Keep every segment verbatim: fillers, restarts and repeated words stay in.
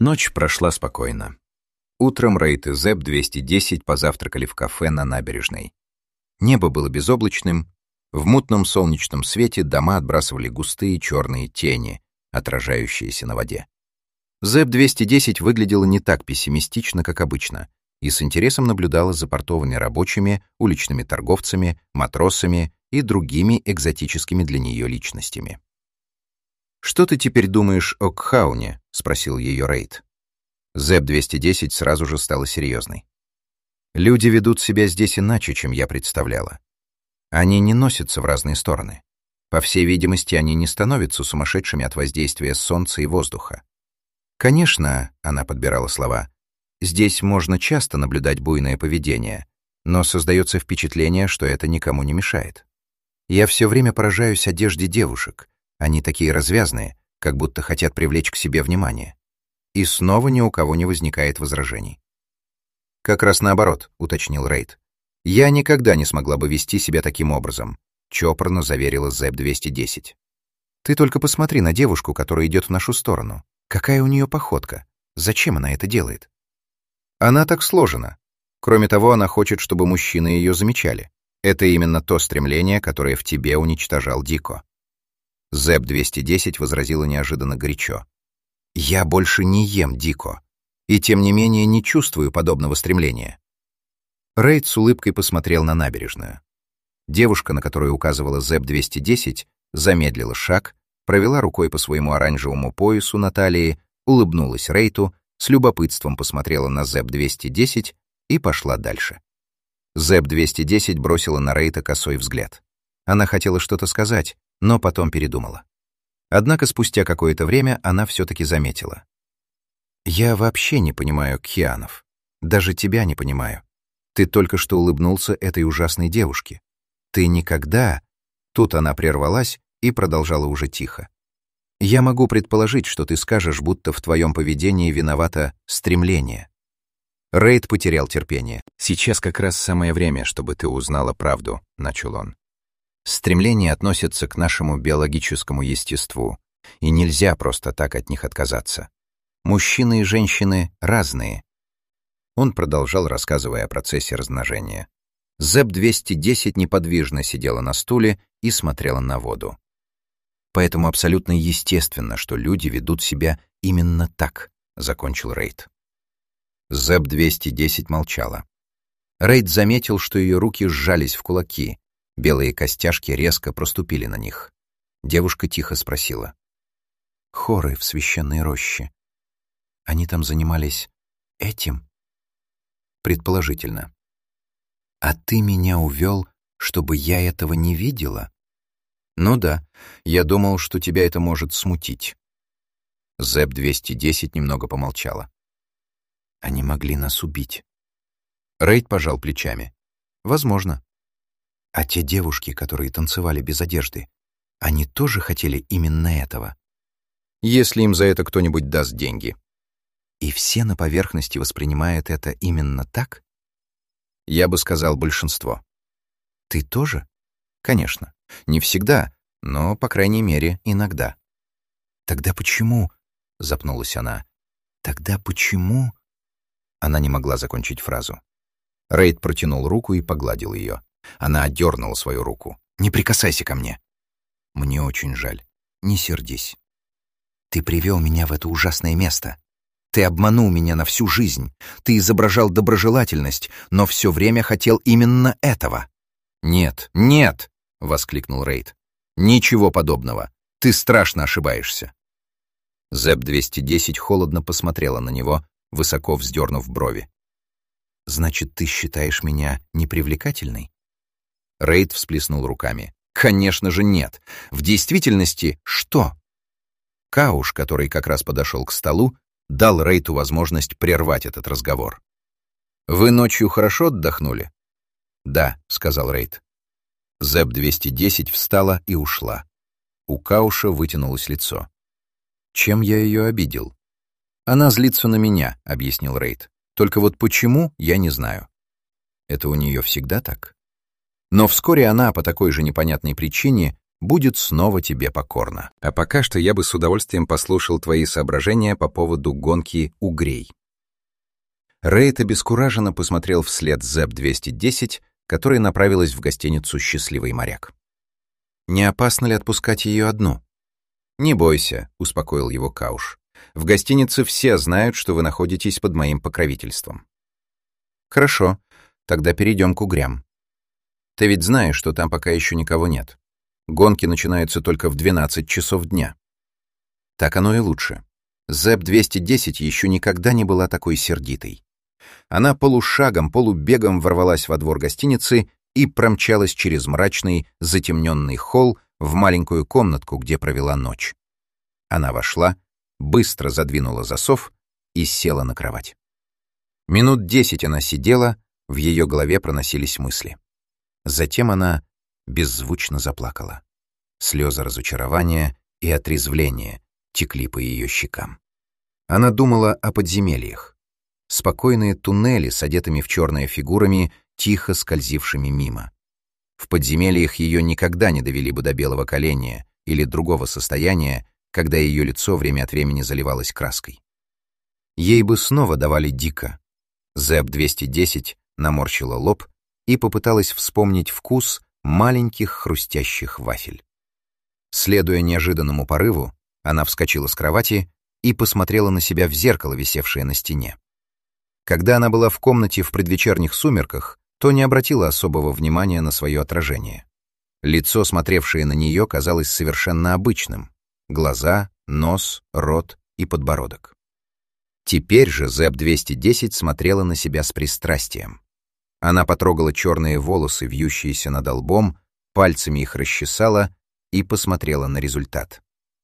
Ночь прошла спокойно. Утром Рейд и Зэп двести десять позавтракали в кафе на набережной. Небо было безоблачным, в мутном солнечном свете дома отбрасывали густые черные тени, отражающиеся на воде. Зэп двести десять выглядела не так пессимистично, как обычно, и с интересом наблюдала за портовыми рабочими, уличными торговцами, матросами и другими экзотическими для нее личностями. «Что ты теперь думаешь о Кхауне?» — спросил ее Рейд. Зэп двести десять сразу же стала серьезной. «Люди ведут себя здесь иначе, чем я представляла. Они не носятся в разные стороны. По всей видимости, они не становятся сумасшедшими от воздействия солнца и воздуха. Конечно, — она подбирала слова, — здесь можно часто наблюдать буйное поведение, но создается впечатление, что это никому не мешает. Я все время поражаюсь одежде девушек. Они такие развязные, как будто хотят привлечь к себе внимание. И снова ни у кого не возникает возражений. «Как раз наоборот», — уточнил Рейд. «Я никогда не смогла бы вести себя таким образом», — чопорно заверила Зэп двести десять. «Ты только посмотри на девушку, которая идет в нашу сторону. Какая у нее походка? Зачем она это делает?» «Она так сложена. Кроме того, она хочет, чтобы мужчины ее замечали. Это именно то стремление, которое в тебе уничтожал Дико». Зэп двести десять возразила неожиданно горячо. «Я больше не ем Дико, и тем не менее не чувствую подобного стремления». Рейд с улыбкой посмотрел на набережную. Девушка, на которую указывала Зэп двести десять, замедлила шаг, провела рукой по своему оранжевому поясу на талии, улыбнулась Рейту, с любопытством посмотрела на Зэп двести десять и пошла дальше. Зэп двести десять бросила на Рейта косой взгляд. Она хотела что-то сказать, но потом передумала. Однако спустя какое-то время она все-таки заметила. «Я вообще не понимаю Кхианов. Даже тебя не понимаю. Ты только что улыбнулся этой ужасной девушке. Ты никогда...» Тут она прервалась и продолжала уже тихо. «Я могу предположить, что ты скажешь, будто в твоем поведении виновато стремление». Рейд потерял терпение. «Сейчас как раз самое время, чтобы ты узнала правду», — начал он. «Стремления относятся к нашему биологическому естеству, и нельзя просто так от них отказаться. Мужчины и женщины разные». Он продолжал, рассказывая о процессе размножения. Зэп двести десять неподвижно сидела на стуле и смотрела на воду. «Поэтому абсолютно естественно, что люди ведут себя именно так», — закончил Рейд. Зэп двести десять молчала. Рейд заметил, что ее руки сжались в кулаки, белые костяшки резко проступили на них. Девушка тихо спросила. «Хоры в священной роще. Они там занимались этим?» «Предположительно. А ты меня увел, чтобы я этого не видела?» «Ну да, я думал, что тебя это может смутить». Зэп двести десять немного помолчала. «Они могли нас убить». Рейд пожал плечами. «Возможно. А те девушки, которые танцевали без одежды, они тоже хотели именно этого?» «Если им за это кто-нибудь даст деньги». «И все на поверхности воспринимают это именно так?» «Я бы сказал, большинство». «Ты тоже?» «Конечно. Не всегда, но, по крайней мере, иногда». «Тогда почему?» — запнулась она. «Тогда почему?» Она не могла закончить фразу. Рейд протянул руку и погладил ее. Она отдернула свою руку. «Не прикасайся ко мне». «Мне очень жаль. Не сердись. Ты привел меня в это ужасное место. Ты обманул меня на всю жизнь. Ты изображал доброжелательность, но все время хотел именно этого». «Нет, нет!» — воскликнул Рейд. «Ничего подобного. Ты страшно ошибаешься». Зэп двести десять холодно посмотрела на него, высоко вздернув брови. «Значит, ты считаешь меня непривлекательной?» Рейд всплеснул руками. «Конечно же нет. В действительности что?» Кауш, который как раз подошел к столу, дал Рейту возможность прервать этот разговор. «Вы ночью хорошо отдохнули?» «Да», — сказал Рейд. Зэп двести десять встала и ушла. У Кауша вытянулось лицо. «Чем я ее обидел?» «Она злится на меня», — объяснил Рейд. «Только вот почему, я не знаю». «Это у нее всегда так?» Но вскоре она, по такой же непонятной причине, будет снова тебе покорна. А пока что я бы с удовольствием послушал твои соображения по поводу гонки угрей». Рейд обескураженно посмотрел вслед зэп двести десять, которая направилась в гостиницу «Счастливый моряк». «Не опасно ли отпускать ее одну?» «Не бойся», — успокоил его Кауш. «В гостинице все знают, что вы находитесь под моим покровительством». «Хорошо, тогда перейдем к угрям. Ты ведь знаешь, что там пока еще никого нет. Гонки начинаются только в двенадцать часов дня». «Так оно и лучше. зэп двести десять еще никогда не была такой сердитой. Она полушагом, полубегом ворвалась во двор гостиницы и промчалась через мрачный, затемненный холл в маленькую комнатку, где провела ночь. Она вошла, быстро задвинула засов и села на кровать. Минут десять она сидела, в ее голове проносились мысли. Затем она беззвучно заплакала. Слезы разочарования и отрезвления текли по ее щекам. Она думала о подземельях. Спокойные туннели с одетыми в черные фигурами, тихо скользившими мимо. В подземельях ее никогда не довели бы до белого коленя или другого состояния, когда ее лицо время от времени заливалось краской. Ей бы снова давали дико. зэп двести десять наморщила лоб и попыталась вспомнить вкус маленьких хрустящих вафель. Следуя неожиданному порыву, она вскочила с кровати и посмотрела на себя в зеркало, висевшее на стене. Когда она была в комнате в предвечерних сумерках, то не обратила особого внимания на свое отражение. Лицо, смотревшее на нее, казалось совершенно обычным. Глаза, нос, рот и подбородок. Теперь же зэп двести десять смотрела на себя с пристрастием. Она потрогала черные волосы, вьющиеся над лбом, пальцами их расчесала и посмотрела на результат.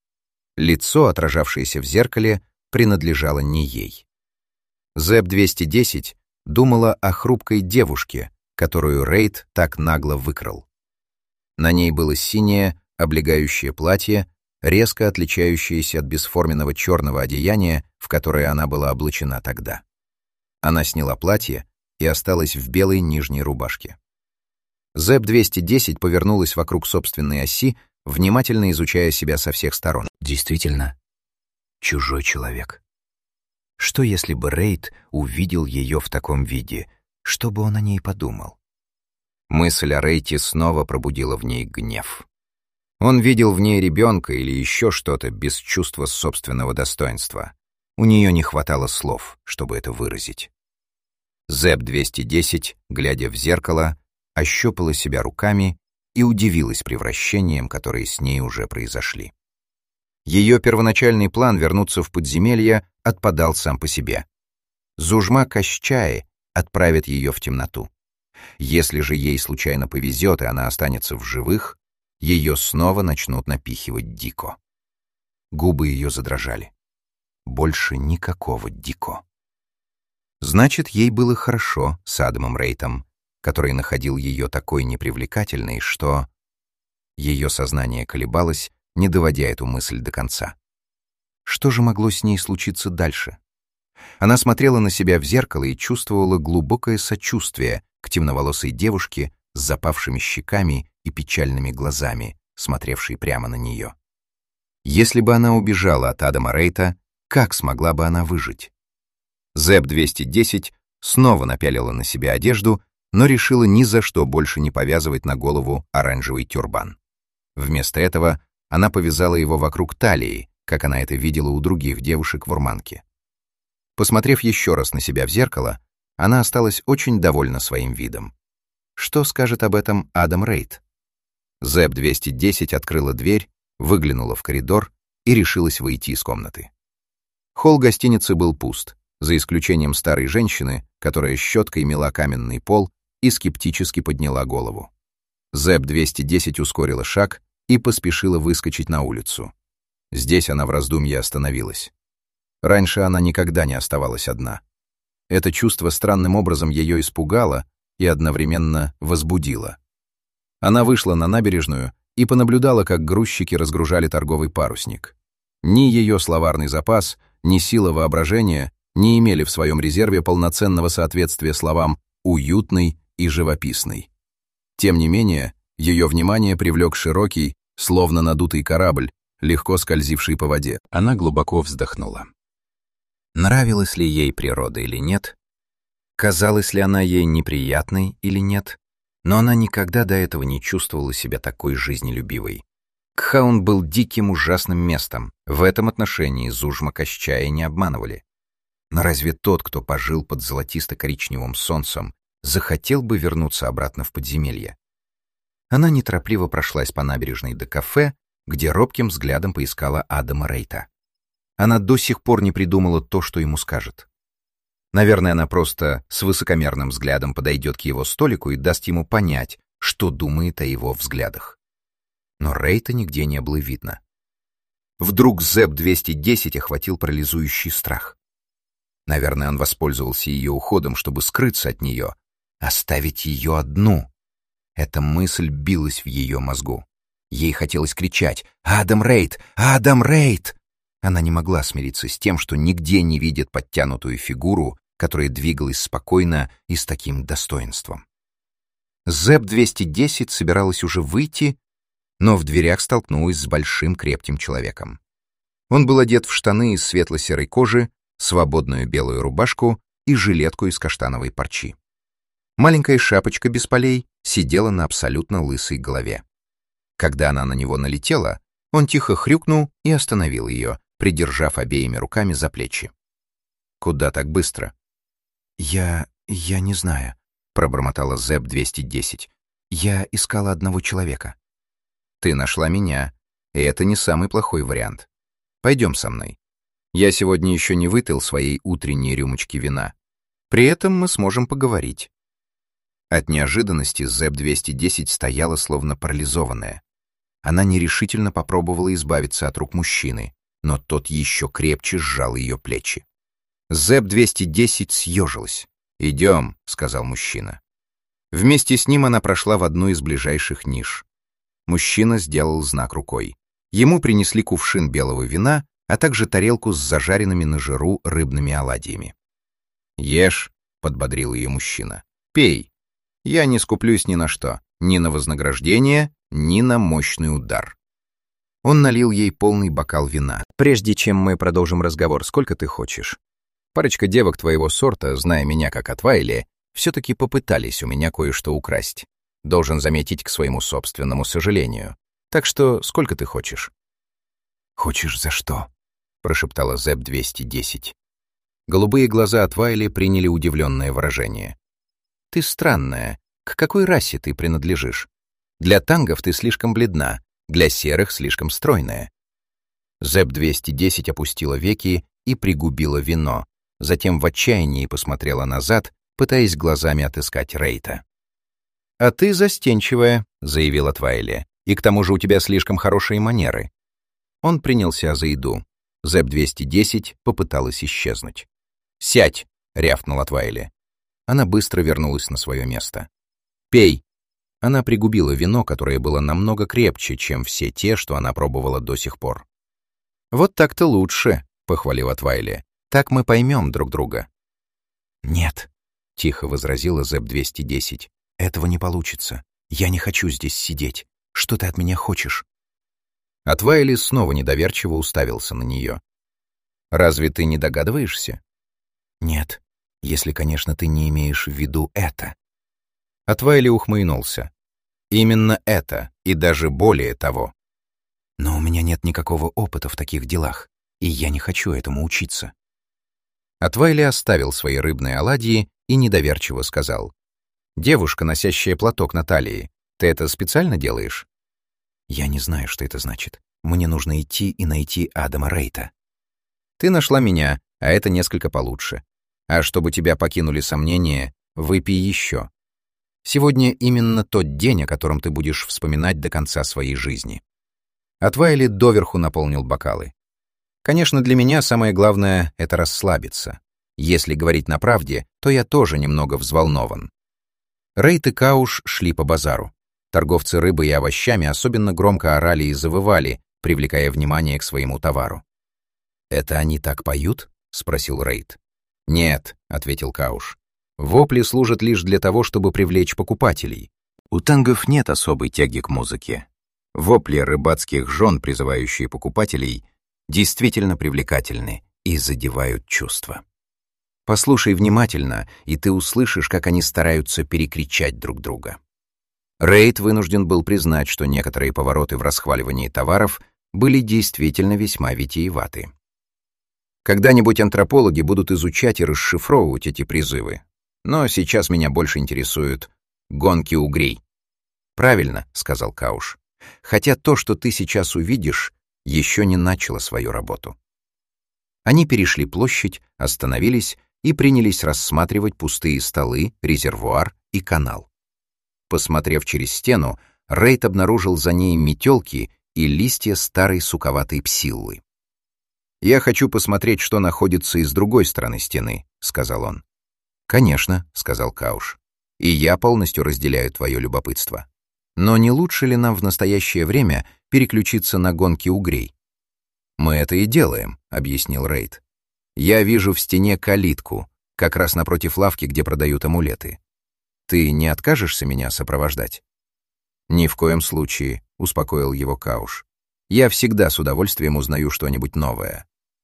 Лицо, отражавшееся в зеркале, принадлежало не ей. зэп двести десять думала о хрупкой девушке, которую Рейд так нагло выкрал. На ней было синее, облегающее платье, резко отличающееся от бесформенного черного одеяния, в которое она была облачена тогда. Она сняла платье и осталась в белой нижней рубашке. зэп двести десять повернулась вокруг собственной оси, внимательно изучая себя со всех сторон. Действительно, чужой человек. Что если бы Рейд увидел ее в таком виде? Что бы он о ней подумал? Мысль о Рейте снова пробудила в ней гнев. Он видел в ней ребенка или еще что-то без чувства собственного достоинства. У нее не хватало слов, чтобы это выразить. зэп двести десять, глядя в зеркало, ощупала себя руками и удивилась превращениям, которые с ней уже произошли. Ее первоначальный план вернуться в подземелье отпадал сам по себе. Зужма Кащаи отправит ее в темноту. Если же ей случайно повезет, и она останется в живых, ее снова начнут напихивать Дико. Губы ее задрожали. Больше никакого Дико. Значит, ей было хорошо с Адамом Рейтом, который находил ее такой непривлекательной, что... Ее сознание колебалось, не доводя эту мысль до конца. Что же могло с ней случиться дальше? Она смотрела на себя в зеркало и чувствовала глубокое сочувствие к темноволосой девушке с запавшими щеками и печальными глазами, смотревшей прямо на нее. Если бы она убежала от Адама Рейта, как смогла бы она выжить? зэп двести десять снова напялила на себя одежду, но решила ни за что больше не повязывать на голову оранжевый тюрбан. Вместо этого она повязала его вокруг талии, как она это видела у других девушек в Урманке. Посмотрев еще раз на себя в зеркало, она осталась очень довольна своим видом. Что скажет об этом Адам Рейт? зэп двести десять открыла дверь, выглянула в коридор и решилась выйти из комнаты. Холл гостиницы был пуст, за исключением старой женщины, которая щеткой мела каменный пол и скептически подняла голову. зэп двести десять ускорила шаг и поспешила выскочить на улицу. Здесь она в раздумье остановилась. Раньше она никогда не оставалась одна. Это чувство странным образом ее испугало и одновременно возбудило. Она вышла на набережную и понаблюдала, как грузчики разгружали торговый парусник. Ни ее словарный запас, ни сила воображения не имели в своем резерве полноценного соответствия словам «уютный» и «живописный». Тем не менее, ее внимание привлек широкий, словно надутый корабль, легко скользивший по воде. Она глубоко вздохнула. Нравилась ли ей природа или нет? Казалась ли она ей неприятной или нет? Но она никогда до этого не чувствовала себя такой жизнелюбивой. Кхаун был диким, ужасным местом. В этом отношении Зужма Кощая не обманывали. Но разве тот, кто пожил под золотисто-коричневым солнцем, захотел бы вернуться обратно в подземелье? Она неторопливо прошлась по набережной до кафе, где робким взглядом поискала Адама Рейта. Она до сих пор не придумала то, что ему скажет. Наверное, она просто с высокомерным взглядом подойдет к его столику и даст ему понять, что думает о его взглядах. Но Рейта нигде не было видно. Вдруг Зэп двести десять охватил парализующий страх. Наверное, он воспользовался ее уходом, чтобы скрыться от нее, оставить ее одну. Эта мысль билась в ее мозгу. Ей хотелось кричать «Адам Рейт! Адам Рейт!». Она не могла смириться с тем, что нигде не видит подтянутую фигуру, которая двигалась спокойно и с таким достоинством. Зэп двести десять собиралась уже выйти, но в дверях столкнулась с большим крепким человеком. Он был одет в штаны из светло-серой кожи, свободную белую рубашку и жилетку из каштановой парчи. Маленькая шапочка без полей сидела на абсолютно лысой голове. Когда она на него налетела, он тихо хрюкнул и остановил ее, придержав обеими руками за плечи. «Куда так быстро?» «Я... я не знаю», — пробормотала Зэп двести десять. «Я искала одного человека». «Ты нашла меня, и это не самый плохой вариант. Пойдем со мной. Я сегодня еще не выпил своей утренней рюмочки вина. При этом мы сможем поговорить». От неожиданности Зэп двести десять стояла словно парализованная. Она нерешительно попробовала избавиться от рук мужчины, но тот еще крепче сжал ее плечи. Зэп двести десять съежилась. «Идем», — сказал мужчина. Вместе с ним она прошла в одну из ближайших ниш. Мужчина сделал знак рукой. Ему принесли кувшин белого вина, а также тарелку с зажаренными на жиру рыбными оладьями. «Ешь», — подбодрил ее мужчина. «Пей. Я не скуплюсь ни на что, ни на вознаграждение, ни на мощный удар». Он налил ей полный бокал вина. «Прежде чем мы продолжим разговор, сколько ты хочешь? Парочка девок твоего сорта, зная меня как Атвайли, все-таки попытались у меня кое-что украсть. Должен заметить к своему собственному сожалению. Так что сколько ты хочешь?» «Хочешь за что?» — прошептала Зэп двести десять. Голубые глаза Атвайли приняли удивленное выражение. «Ты странная. К какой расе ты принадлежишь? Для тангов ты слишком бледна, для серых слишком стройная». Зэп двести десять опустила веки и пригубила вино, затем в отчаянии посмотрела назад, пытаясь глазами отыскать Рейта. «А ты застенчивая», — заявила Твайли, «и к тому же у тебя слишком хорошие манеры». Он принялся за еду. Зэп двести десять попыталась исчезнуть. «Сядь!» — рявкнула Твайли. Она быстро вернулась на свое место. «Пей!» Она пригубила вино, которое было намного крепче, чем все те, что она пробовала до сих пор. «Вот так-то лучше», — похвалила Твайли. «Так мы поймем друг друга». «Нет», — тихо возразила Зэп двести десять. «Этого не получится. Я не хочу здесь сидеть. Что ты от меня хочешь?» А Твайли снова недоверчиво уставился на нее. «Разве ты не догадываешься?» «Нет, если, конечно, ты не имеешь в виду это». А Твайли ухмыльнулся. «Именно это, и даже более того». «Но у меня нет никакого опыта в таких делах, и я не хочу этому учиться». А Твайли оставил свои рыбные оладьи и недоверчиво сказал: «Девушка, носящая платок на талии, ты это специально делаешь?» «Я не знаю, что это значит. Мне нужно идти и найти Адама Рейта». «Ты нашла меня, а это несколько получше. А чтобы тебя покинули сомнения, выпей еще. Сегодня именно тот день, о котором ты будешь вспоминать до конца своей жизни». А Твайли доверху наполнил бокалы. «Конечно, для меня самое главное — это расслабиться. Если говорить на правде, то я тоже немного взволнован». Рейт и Кауш шли по базару. Торговцы рыбой и овощами особенно громко орали и завывали, привлекая внимание к своему товару. «Это они так поют?» — спросил Рейт. «Нет», — ответил Кауш. «Вопли служат лишь для того, чтобы привлечь покупателей. У тангов нет особой тяги к музыке. Вопли рыбацких жен, призывающие покупателей, действительно привлекательны и задевают чувства. Послушай внимательно, и ты услышишь, как они стараются перекричать друг друга. Рейд вынужден был признать, что некоторые повороты в расхваливании товаров были действительно весьма витиеваты. Когда-нибудь антропологи будут изучать и расшифровывать эти призывы, но сейчас меня больше интересуют гонки угрей. «Правильно», — сказал Кауш, «хотя то, что ты сейчас увидишь, еще не начало свою работу». Они перешли площадь, остановились и принялись рассматривать пустые столы, резервуар и канал. Посмотрев через стену, Рейд обнаружил за ней метелки и листья старой суковатой псиллы. «Я хочу посмотреть, что находится и с другой стороны стены», — сказал он. «Конечно», — сказал Кауш, — «и я полностью разделяю твое любопытство. Но не лучше ли нам в настоящее время переключиться на гонки угрей?» «Мы это и делаем», — объяснил Рейд. «Я вижу в стене калитку, как раз напротив лавки, где продают амулеты. Ты не откажешься меня сопровождать?» «Ни в коем случае», — успокоил его Кауш. «Я всегда с удовольствием узнаю что-нибудь новое».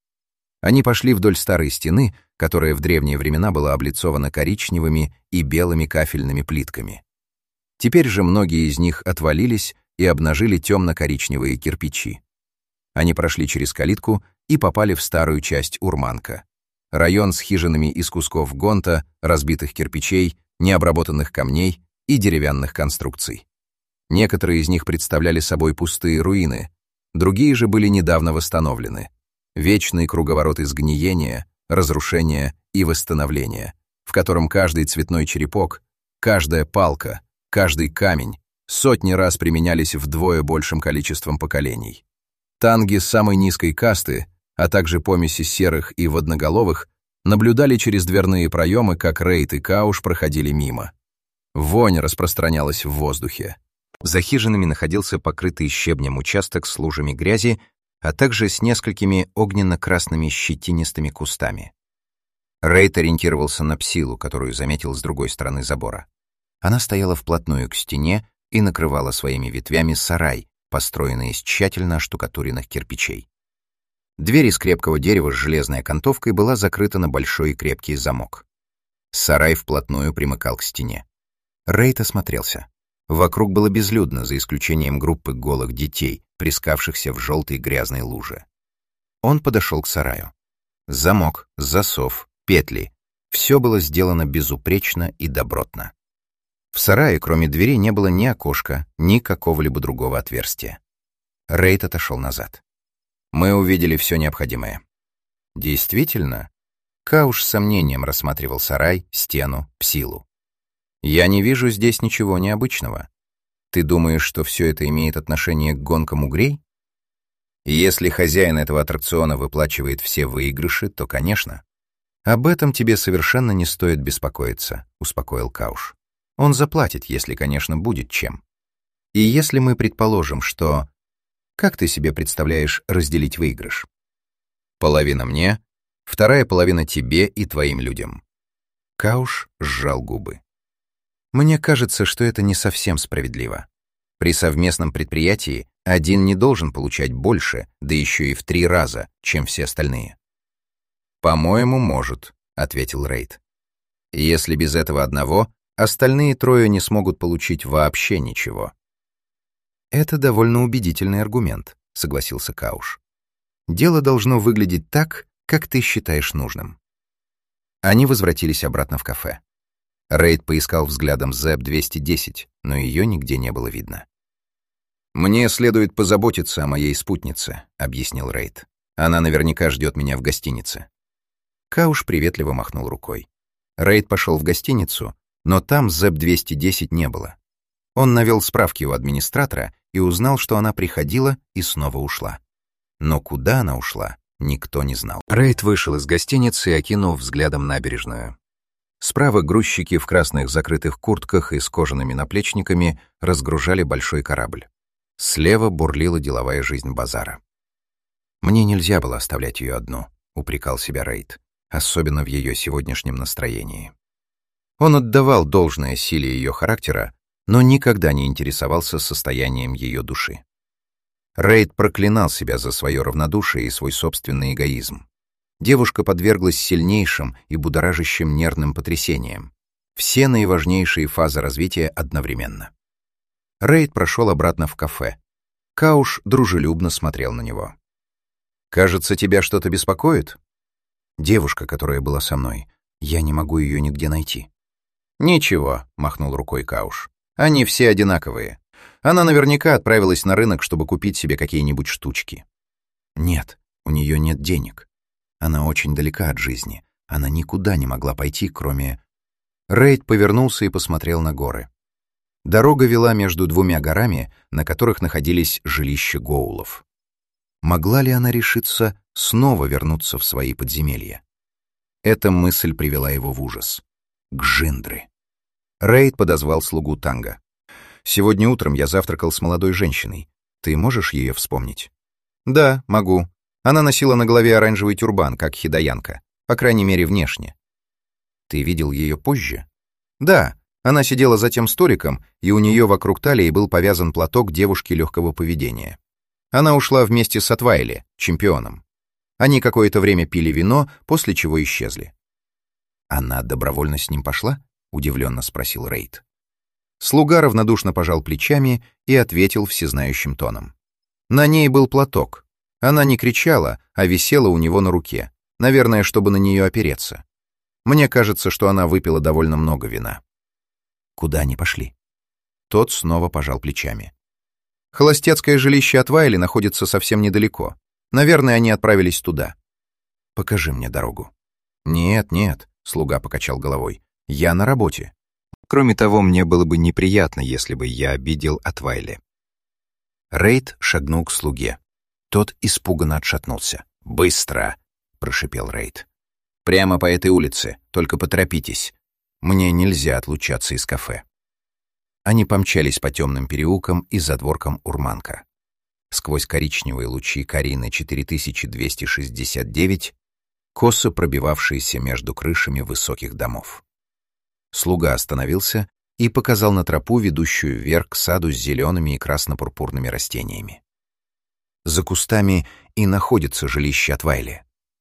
Они пошли вдоль старой стены, которая в древние времена была облицована коричневыми и белыми кафельными плитками. Теперь же многие из них отвалились и обнажили темно-коричневые кирпичи. Они прошли через калитку и попали в старую часть Урманка. Район с хижинами из кусков гонта, разбитых кирпичей, необработанных камней и деревянных конструкций. Некоторые из них представляли собой пустые руины, другие же были недавно восстановлены. Вечный круговорот изгниения, разрушения и восстановления, в котором каждый цветной черепок, каждая палка, каждый камень сотни раз применялись вдвое большим количеством поколений. Танги самой низкой касты, а также помеси серых и водноголовых, наблюдали через дверные проемы, как Рейд и Кауш проходили мимо. Вонь распространялась в воздухе. За хижинами находился покрытый щебнем участок с лужами грязи, а также с несколькими огненно-красными щетинистыми кустами. Рейд ориентировался на псилу, которую заметил с другой стороны забора. Она стояла вплотную к стене и накрывала своими ветвями сарай, построенный из тщательно оштукатуренных кирпичей. Дверь из крепкого дерева с железной окантовкой была закрыта на большой и крепкий замок. Сарай вплотную примыкал к стене. Рейд осмотрелся. Вокруг было безлюдно, за исключением группы голых детей, плескавшихся в желтой грязной луже. Он подошел к сараю. Замок, засов, петли — все было сделано безупречно и добротно. В сарае, кроме двери, не было ни окошка, ни какого-либо другого отверстия. Рейд отошел назад. Мы увидели все необходимое. Действительно, Кауш с сомнением рассматривал сарай, стену, псилу. Я не вижу здесь ничего необычного. Ты думаешь, что все это имеет отношение к гонкам угрей? Если хозяин этого аттракциона выплачивает все выигрыши, то, конечно. Об этом тебе совершенно не стоит беспокоиться, успокоил Кауш. Он заплатит, если, конечно, будет чем. И если мы предположим, что... Как ты себе представляешь разделить выигрыш? Половина мне, вторая половина тебе и твоим людям. Кауш сжал губы. Мне кажется, что это не совсем справедливо. При совместном предприятии один не должен получать больше, да еще и в три раза, чем все остальные. «По-моему, может», — ответил Рейд. «Если без этого одного, остальные трое не смогут получить вообще ничего». «Это довольно убедительный аргумент», — согласился Кауш. «Дело должно выглядеть так, как ты считаешь нужным». Они возвратились обратно в кафе. Рейд поискал взглядом зэп двести десять, но ее нигде не было видно. «Мне следует позаботиться о моей спутнице», — объяснил Рейд. «Она наверняка ждет меня в гостинице». Кауш приветливо махнул рукой. Рейд пошел в гостиницу, но там зэп двести десять не было. Он навел справки у администратора и узнал, что она приходила и снова ушла. Но куда она ушла, никто не знал. Рейд вышел из гостиницы, окинув взглядом набережную. Справа грузчики в красных закрытых куртках и с кожаными наплечниками разгружали большой корабль. Слева бурлила деловая жизнь базара. «Мне нельзя было оставлять ее одну», — упрекал себя Рейд, особенно в ее сегодняшнем настроении. Он отдавал должное силе ее характера, но никогда не интересовался состоянием ее души. Рейд проклинал себя за свое равнодушие и свой собственный эгоизм. Девушка подверглась сильнейшим и будоражащим нервным потрясениям. Все наиважнейшие фазы развития одновременно. Рейд прошел обратно в кафе. Кауш дружелюбно смотрел на него. «Кажется, тебя что-то беспокоит?» «Девушка, которая была со мной. Я не могу ее нигде найти». «Ничего», — махнул рукой Кауш. «Они все одинаковые. Она наверняка отправилась на рынок, чтобы купить себе какие-нибудь штучки». «Нет, у нее нет денег. Она очень далека от жизни. Она никуда не могла пойти, кроме...» Рейд повернулся и посмотрел на горы. Дорога вела между двумя горами, на которых находились жилища гоулов. Могла ли она решиться снова вернуться в свои подземелья? Эта мысль привела его в ужас. Гжиндры. Рейд подозвал слугу Танга. «Сегодня утром я завтракал с молодой женщиной. Ты можешь ее вспомнить?» «Да, могу. Она носила на голове оранжевый тюрбан, как хидаянка. По крайней мере, внешне». «Ты видел ее позже?» «Да. Она сидела за тем столиком, и у нее вокруг талии был повязан платок девушки легкого поведения. Она ушла вместе с Атвайли, чемпионом. Они какое-то время пили вино, после чего исчезли». «Она добровольно с ним пошла?» — удивленно спросил Рейд. Слуга равнодушно пожал плечами и ответил всезнающим тоном. «На ней был платок. Она не кричала, а висела у него на руке, наверное, чтобы на нее опереться. Мне кажется, что она выпила довольно много вина». «Куда они пошли?» Тот снова пожал плечами. «Холостяцкое жилище Атвайли находится совсем недалеко. Наверное, они отправились туда». «Покажи мне дорогу». «Нет, нет», — слуга покачал головой. «Я на работе. Кроме того, мне было бы неприятно, если бы я обидел Атвайли». Рейд шагнул к слуге. Тот испуганно отшатнулся. «Быстро!» — прошипел Рейд. «Прямо по этой улице, только поторопитесь. Мне нельзя отлучаться из кафе». Они помчались по темным переулкам и задворкам Урманка. Сквозь коричневые лучи Карины четыре тысячи двести шестьдесят девять, косо пробивавшиеся между крышами высоких домов. Слуга остановился и показал на тропу, ведущую вверх к саду с зелеными и красно-пурпурными растениями. За кустами и находится жилище Атвайли.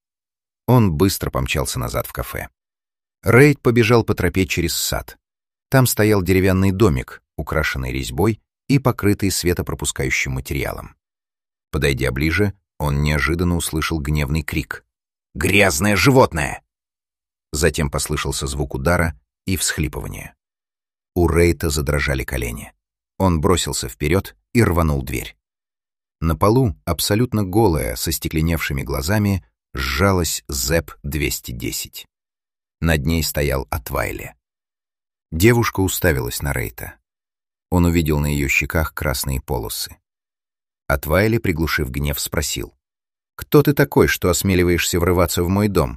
Он быстро помчался назад в кафе. Рейд побежал по тропе через сад. Там стоял деревянный домик, украшенный резьбой и покрытый светопропускающим материалом. Подойдя ближе, он неожиданно услышал гневный крик. «Грязное животное!» Затем послышался звук удара и всхлипывание. У Рейта задрожали колени. Он бросился вперед и рванул дверь. На полу, абсолютно голая, со стекленевшими глазами, сжалась зэп двести десять. Над ней стоял Атвайли. Девушка уставилась на Рейта. Он увидел на ее щеках красные полосы. Атвайли, приглушив гнев, спросил: «Кто ты такой, что осмеливаешься врываться в мой дом?»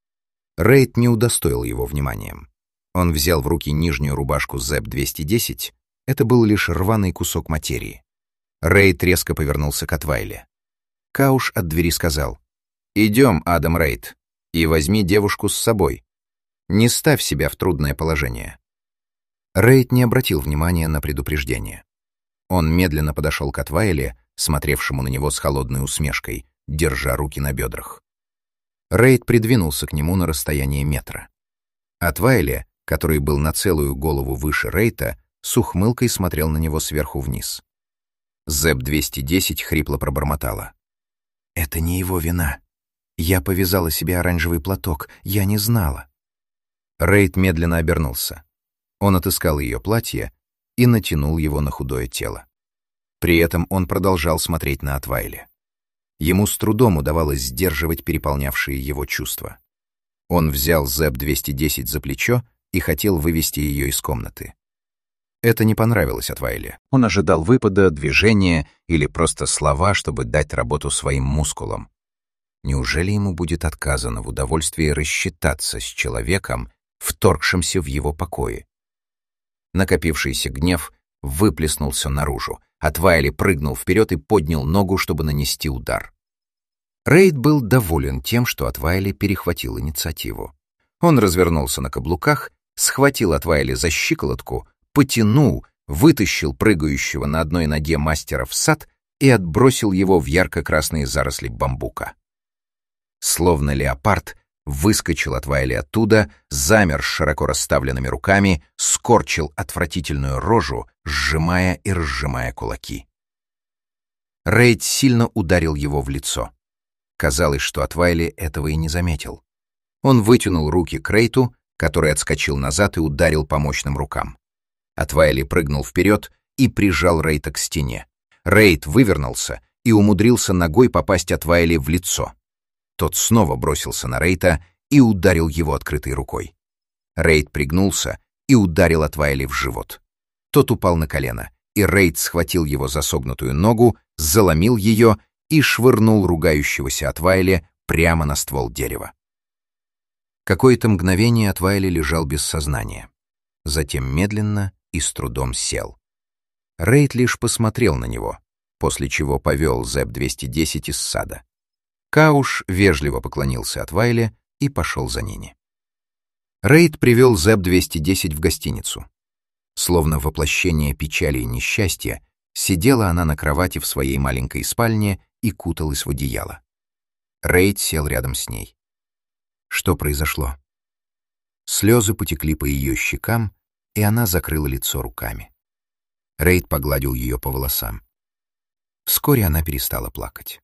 Рейд не удостоил его вниманием. Он взял в руки нижнюю рубашку зэп двести десять. Это был лишь рваный кусок материи. Рейд резко повернулся к Атвайли. Кауш от двери сказал: «Идем, Адам Рейд, и возьми девушку с собой. Не ставь себя в трудное положение». Рейд не обратил внимания на предупреждение. Он медленно подошел к Атвайли, смотревшему на него с холодной усмешкой, держа руки на бедрах. Рейд придвинулся к нему на расстояние метра. Атвайли, который был на целую голову выше Рейта, с ухмылкой смотрел на него сверху вниз. зэп двести десять хрипло пробормотала: «Это не его вина. Я повязала себе оранжевый платок, я не знала». Рейд медленно обернулся. Он отыскал ее платье и натянул его на худое тело. При этом он продолжал смотреть на Атвайли. Ему с трудом удавалось сдерживать переполнявшие его чувства. Он взял зэп двести десять за плечо и хотел вывести ее из комнаты. Это не понравилось Атвайли. Он ожидал выпада, движения или просто слова, чтобы дать работу своим мускулам. Неужели ему будет отказано в удовольствии рассчитаться с человеком, вторгшимся в его покои? Накопившийся гнев выплеснулся наружу. Атвайли прыгнул вперед и поднял ногу, чтобы нанести удар. Рейд был доволен тем, что Атвайли перехватил инициативу. Он развернулся на каблуках, схватил Атвайли за щиколотку, потянул, вытащил прыгающего на одной ноге мастера в сад и отбросил его в ярко-красные заросли бамбука. Словно леопард, выскочил от Вайли оттуда, замер с широко расставленными руками, скорчил отвратительную рожу, сжимая и разжимая кулаки. Рейд сильно ударил его в лицо. Казалось, что от Вайли этого и не заметил. Он вытянул руки к Рейту, который отскочил назад и ударил по мощным рукам. Отвайли прыгнул вперед и прижал Рейта к стене. Рейт вывернулся и умудрился ногой попасть Отвайли в лицо. Тот снова бросился на Рейта и ударил его открытой рукой. Рейт пригнулся и ударил Отвайли в живот. Тот упал на колено, и Рейт схватил его за согнутую ногу, заломил ее и швырнул ругающегося Отвайли прямо на ствол дерева. Какое-то мгновение Отвайли лежал без сознания. Затем медленно и с трудом сел. Рейд лишь посмотрел на него, после чего повел зэп двести десять из сада. Кауш вежливо поклонился Отвайле и пошел за ними. Рейд привел зэп двести десять в гостиницу. Словно воплощение печали и несчастья, сидела она на кровати в своей маленькой спальне и куталась в одеяло. Рейд сел рядом с ней. Что произошло? Слезы потекли по ее щекам, и она закрыла лицо руками. Рейд погладил ее по волосам. Вскоре она перестала плакать.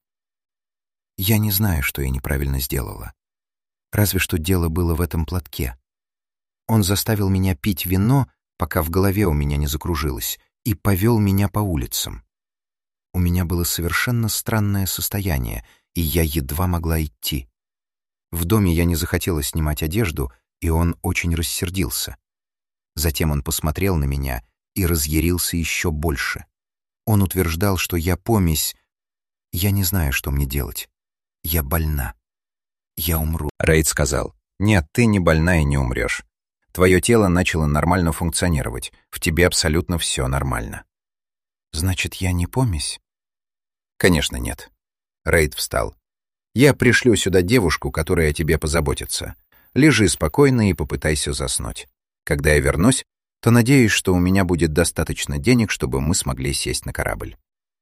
Я не знаю, что я неправильно сделала. Разве что дело было в этом платке. Он заставил меня пить вино, пока в голове у меня не закружилось, и повел меня по улицам. У меня было совершенно странное состояние, и я едва могла идти. В доме я не захотела снимать одежду, и он очень рассердился. Затем он посмотрел на меня и разъярился еще больше. Он утверждал, что я помесь. Я не знаю, что мне делать. Я больна. Я умру. Рейд сказал: «Нет, ты не больна и не умрешь. Твое тело начало нормально функционировать. В тебе абсолютно все нормально». Значит, я не помесь? Конечно, нет. Рейд встал. Я пришлю сюда девушку, которая о тебе позаботится. Лежи спокойно и попытайся заснуть. Когда я вернусь, то надеюсь, что у меня будет достаточно денег, чтобы мы смогли сесть на корабль.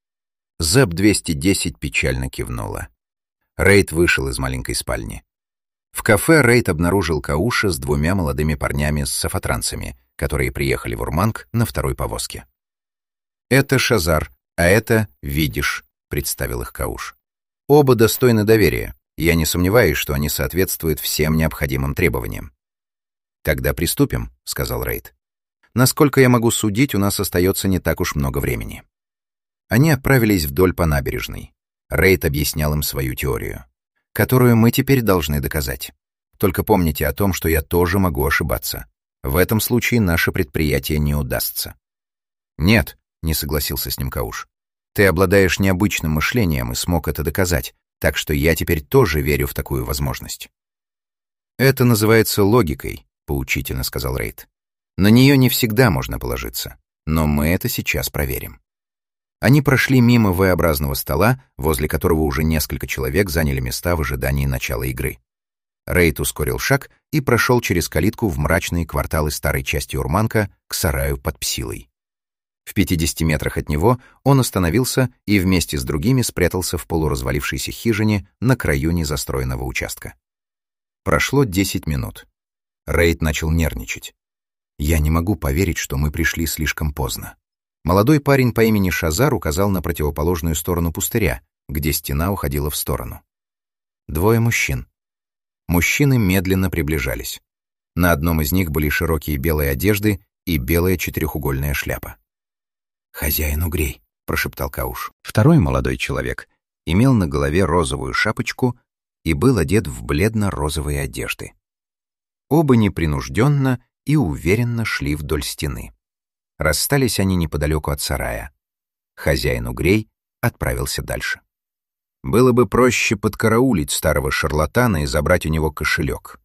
зэп двести десять печально кивнула. Рейд вышел из маленькой спальни. В кафе Рейд обнаружил Кауша с двумя молодыми парнями с сафатранцами, которые приехали в Урманг на второй повозке. «Это Шазар, а это Видиш», — представил их Кауш. «Оба достойны доверия. Я не сомневаюсь, что они соответствуют всем необходимым требованиям». «Тогда приступим», — сказал Рейд. «Насколько я могу судить, у нас остается не так уж много времени». Они отправились вдоль по набережной. Рейд объяснял им свою теорию, которую мы теперь должны доказать. Только помните о том, что я тоже могу ошибаться. В этом случае наше предприятие не удастся. «Нет», — не согласился с ним Кауш. «Ты обладаешь необычным мышлением и смог это доказать, так что я теперь тоже верю в такую возможность». «Это называется логикой», — поучительно сказал Рейд. «На нее не всегда можно положиться, но мы это сейчас проверим». Они прошли мимо вэ-образного стола, возле которого уже несколько человек заняли места в ожидании начала игры. Рейд ускорил шаг и прошел через калитку в мрачные кварталы старой части Урманка к сараю под Псилой. В пятидесяти метрах от него он остановился и вместе с другими спрятался в полуразвалившейся хижине на краю незастроенного участка. Прошло десять минут. Рейд начал нервничать. «Я не могу поверить, что мы пришли слишком поздно». Молодой парень по имени Шазар указал на противоположную сторону пустыря, где стена уходила в сторону. Двое мужчин. Мужчины медленно приближались. На одном из них были широкие белые одежды и белая четырехугольная шляпа. «Хозяин Угрей», — прошептал Кауш. Второй молодой человек имел на голове розовую шапочку и был одет в бледно-розовые одежды. Оба непринужденно и уверенно шли вдоль стены. Расстались они неподалеку от сарая. Хозяин Угрей отправился дальше. Было бы проще подкараулить старого шарлатана и забрать у него кошелек.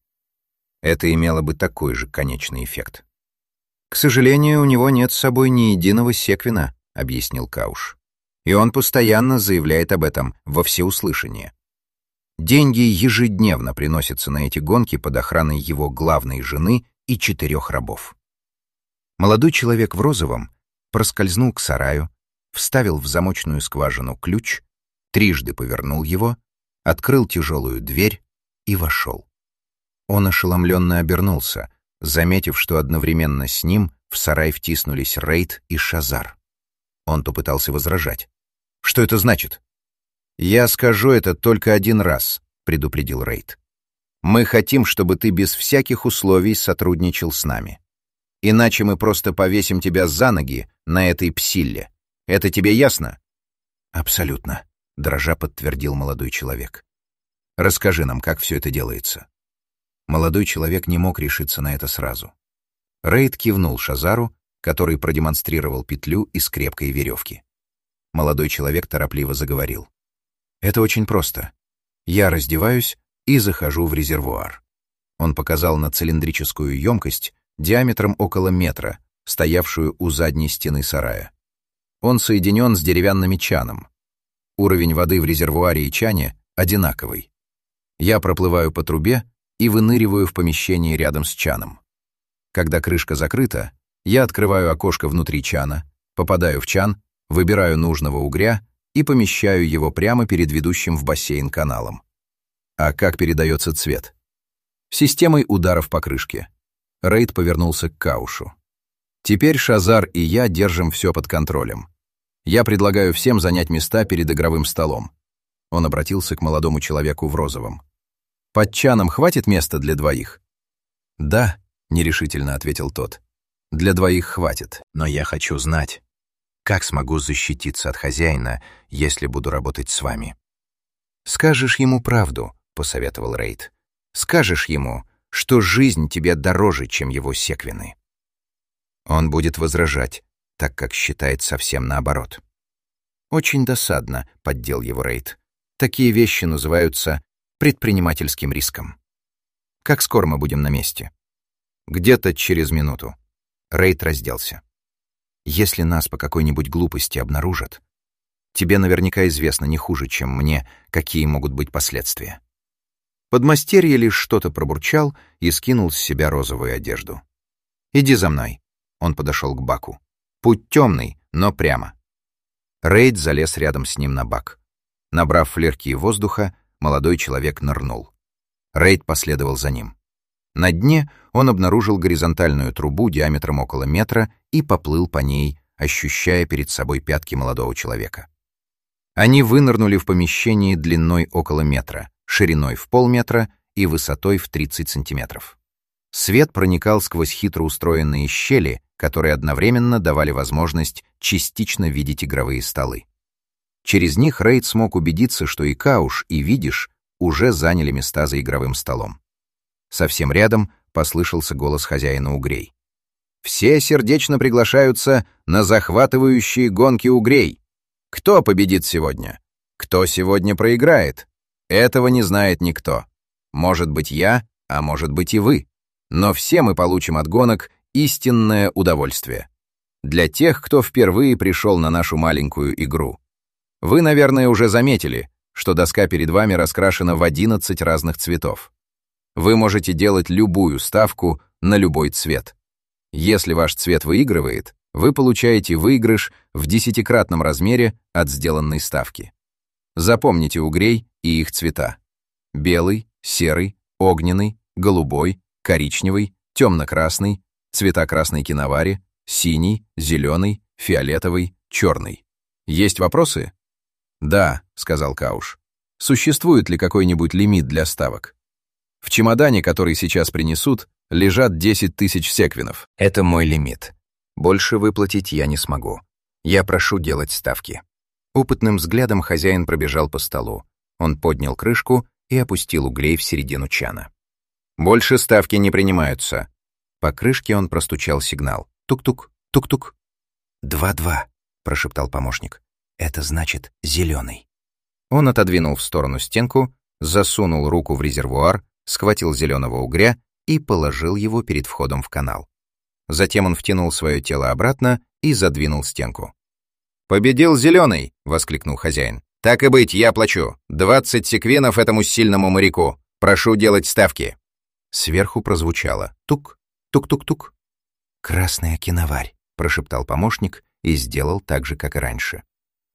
Это имело бы такой же конечный эффект. «К сожалению, у него нет с собой ни единого секвина», — объяснил Кауш. «И он постоянно заявляет об этом во всеуслышание. Деньги ежедневно приносятся на эти гонки под охраной его главной жены и четырех рабов». Молодой человек в розовом проскользнул к сараю, вставил в замочную скважину ключ, трижды повернул его, открыл тяжелую дверь и вошел. Он ошеломленно обернулся, заметив, что одновременно с ним в сарай втиснулись Рейд и Шазар. Он попытался возражать. «Что это значит?» «Я скажу это только один раз», — предупредил Рейд. «Мы хотим, чтобы ты без всяких условий сотрудничал с нами. Иначе мы просто повесим тебя за ноги на этой псилле. Это тебе ясно?» «Абсолютно», — дрожа подтвердил молодой человек. «Расскажи нам, как все это делается». Молодой человек не мог решиться на это сразу. Рейд кивнул Шазару, который продемонстрировал петлю из крепкой веревки. Молодой человек торопливо заговорил. «Это очень просто. Я раздеваюсь и захожу в резервуар». Он показал на цилиндрическую емкость диаметром около метра, стоявшую у задней стены сарая. Он соединен с деревянным чаном. Уровень воды в резервуаре и чане одинаковый. Я проплываю по трубе и выныриваю в помещении рядом с чаном. Когда крышка закрыта, я открываю окошко внутри чана, попадаю в чан, выбираю нужного угря и помещаю его прямо перед ведущим в бассейн каналом. А как передается цвет? Системой ударов по крышке. Рейд повернулся к Каушу. Теперь Шазар и я держим все под контролем. Я предлагаю всем занять места перед игровым столом. Он обратился к молодому человеку в розовом. «Под чаном хватит места для двоих?» «Да», — нерешительно ответил тот. «Для двоих хватит, но я хочу знать, как смогу защититься от хозяина, если буду работать с вами». «Скажешь ему правду», — посоветовал Рейд. «Скажешь ему, что жизнь тебе дороже, чем его секвины». Он будет возражать, так как считает совсем наоборот. «Очень досадно», — поддел его Рейд. «Такие вещи называются предпринимательским риском. Как скоро мы будем на месте?» «Где-то через минуту». Рейд разделся. «Если нас по какой-нибудь глупости обнаружат, тебе наверняка известно не хуже, чем мне, какие могут быть последствия». Подмастерье лишь что-то пробурчал и скинул с себя розовую одежду. «Иди за мной». Он подошел к баку. «Путь темный, но прямо». Рейд залез рядом с ним на бак. Набрав флерки воздуха, молодой человек нырнул. Рейд последовал за ним. На дне он обнаружил горизонтальную трубу диаметром около метра и поплыл по ней, ощущая перед собой пятки молодого человека. Они вынырнули в помещении длиной около метра, шириной в полметра и высотой в тридцать сантиметров. Свет проникал сквозь хитро устроенные щели, которые одновременно давали возможность частично видеть игровые столы. Через них Рейд смог убедиться, что и Кауш, и Видиш уже заняли места за игровым столом. Совсем рядом послышался голос хозяина угрей. «Все сердечно приглашаются на захватывающие гонки угрей. Кто победит сегодня? Кто сегодня проиграет? Этого не знает никто. Может быть, я, а может быть и вы. Но все мы получим от гонок истинное удовольствие. Для тех, кто впервые пришел на нашу маленькую игру. Вы, наверное, уже заметили, что доска перед вами раскрашена в одиннадцать разных цветов. Вы можете делать любую ставку на любой цвет. Если ваш цвет выигрывает, вы получаете выигрыш в десятикратном размере от сделанной ставки. Запомните угрей и их цвета. Белый, серый, огненный, голубой, коричневый, темно-красный, цвета красной киновари, синий, зеленый, фиолетовый, черный. Есть вопросы? «Да», — сказал Кауш. «Существует ли какой-нибудь лимит для ставок?» «В чемодане, который сейчас принесут, лежат десять тысяч секвинов. Это мой лимит. Больше выплатить я не смогу. Я прошу делать ставки». Опытным взглядом хозяин пробежал по столу. Он поднял крышку и опустил углей в середину чана. «Больше ставки не принимаются». По крышке он простучал сигнал. Тук-тук, тук-тук. «Два-два», — прошептал помощник. «Это значит зеленый». Он отодвинул в сторону стенку, засунул руку в резервуар, схватил зеленого угря и положил его перед входом в канал. Затем он втянул свое тело обратно и задвинул стенку. «Победил зеленый!» — воскликнул хозяин. «Так и быть, я плачу. Двадцать секвинов этому сильному моряку. Прошу делать ставки». Сверху прозвучало тук, тук-тук-тук. «Красная киноварь», — прошептал помощник и сделал так же, как и раньше.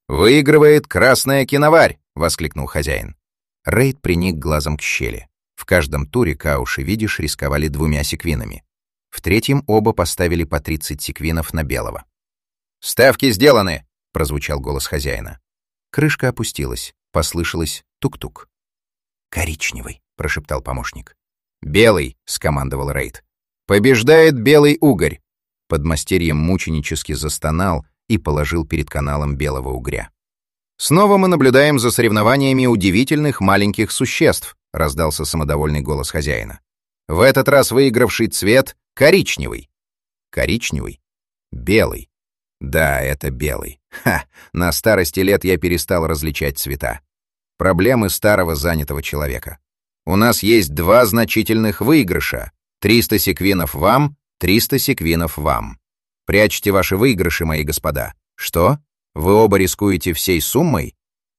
«Выигрывает красная киноварь!» — воскликнул хозяин. Рейд приник глазом к щели. В каждом туре Кауш и Видиш рисковали двумя секвинами. В третьем оба поставили по тридцать секвинов на белого. «Ставки сделаны!» — прозвучал голос хозяина. Крышка опустилась. Послышалось тук-тук. «Коричневый», — прошептал помощник. «Белый», — скомандовал Рейд. «Побеждает белый угорь!» Подмастерьем мученически застонал и положил перед каналом белого угря. «Снова мы наблюдаем за соревнованиями удивительных маленьких существ», — раздался самодовольный голос хозяина. «В этот раз выигравший цвет — коричневый». «Коричневый? Белый. Да, это белый. Ха! На старости лет я перестал различать цвета. Проблемы старого занятого человека. У нас есть два значительных выигрыша. триста секвинов вам, триста секвинов вам. Прячьте ваши выигрыши, мои господа. Что? Вы оба рискуете всей суммой?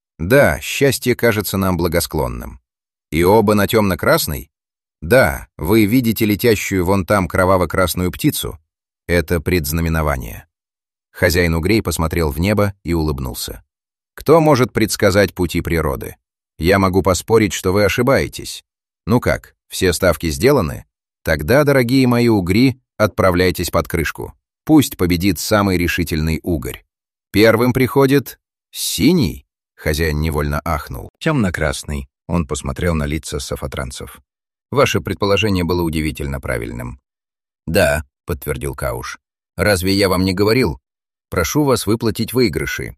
Да, счастье кажется нам благосклонным. И оба на темно-красный? Да, вы видите летящую вон там кроваво-красную птицу? Это предзнаменование. Хозяин угрей посмотрел в небо и улыбнулся. Кто может предсказать пути природы? Я могу поспорить, что вы ошибаетесь. Ну как, все ставки сделаны? Тогда, дорогие мои угри, отправляйтесь под крышку. Пусть победит самый решительный угорь. Первым приходит синий. Хозяин невольно ахнул. Темно-красный. Он посмотрел на лица сафатранцев. Ваше предположение было удивительно правильным. Да, подтвердил Кауш. Разве я вам не говорил? Прошу вас выплатить выигрыши.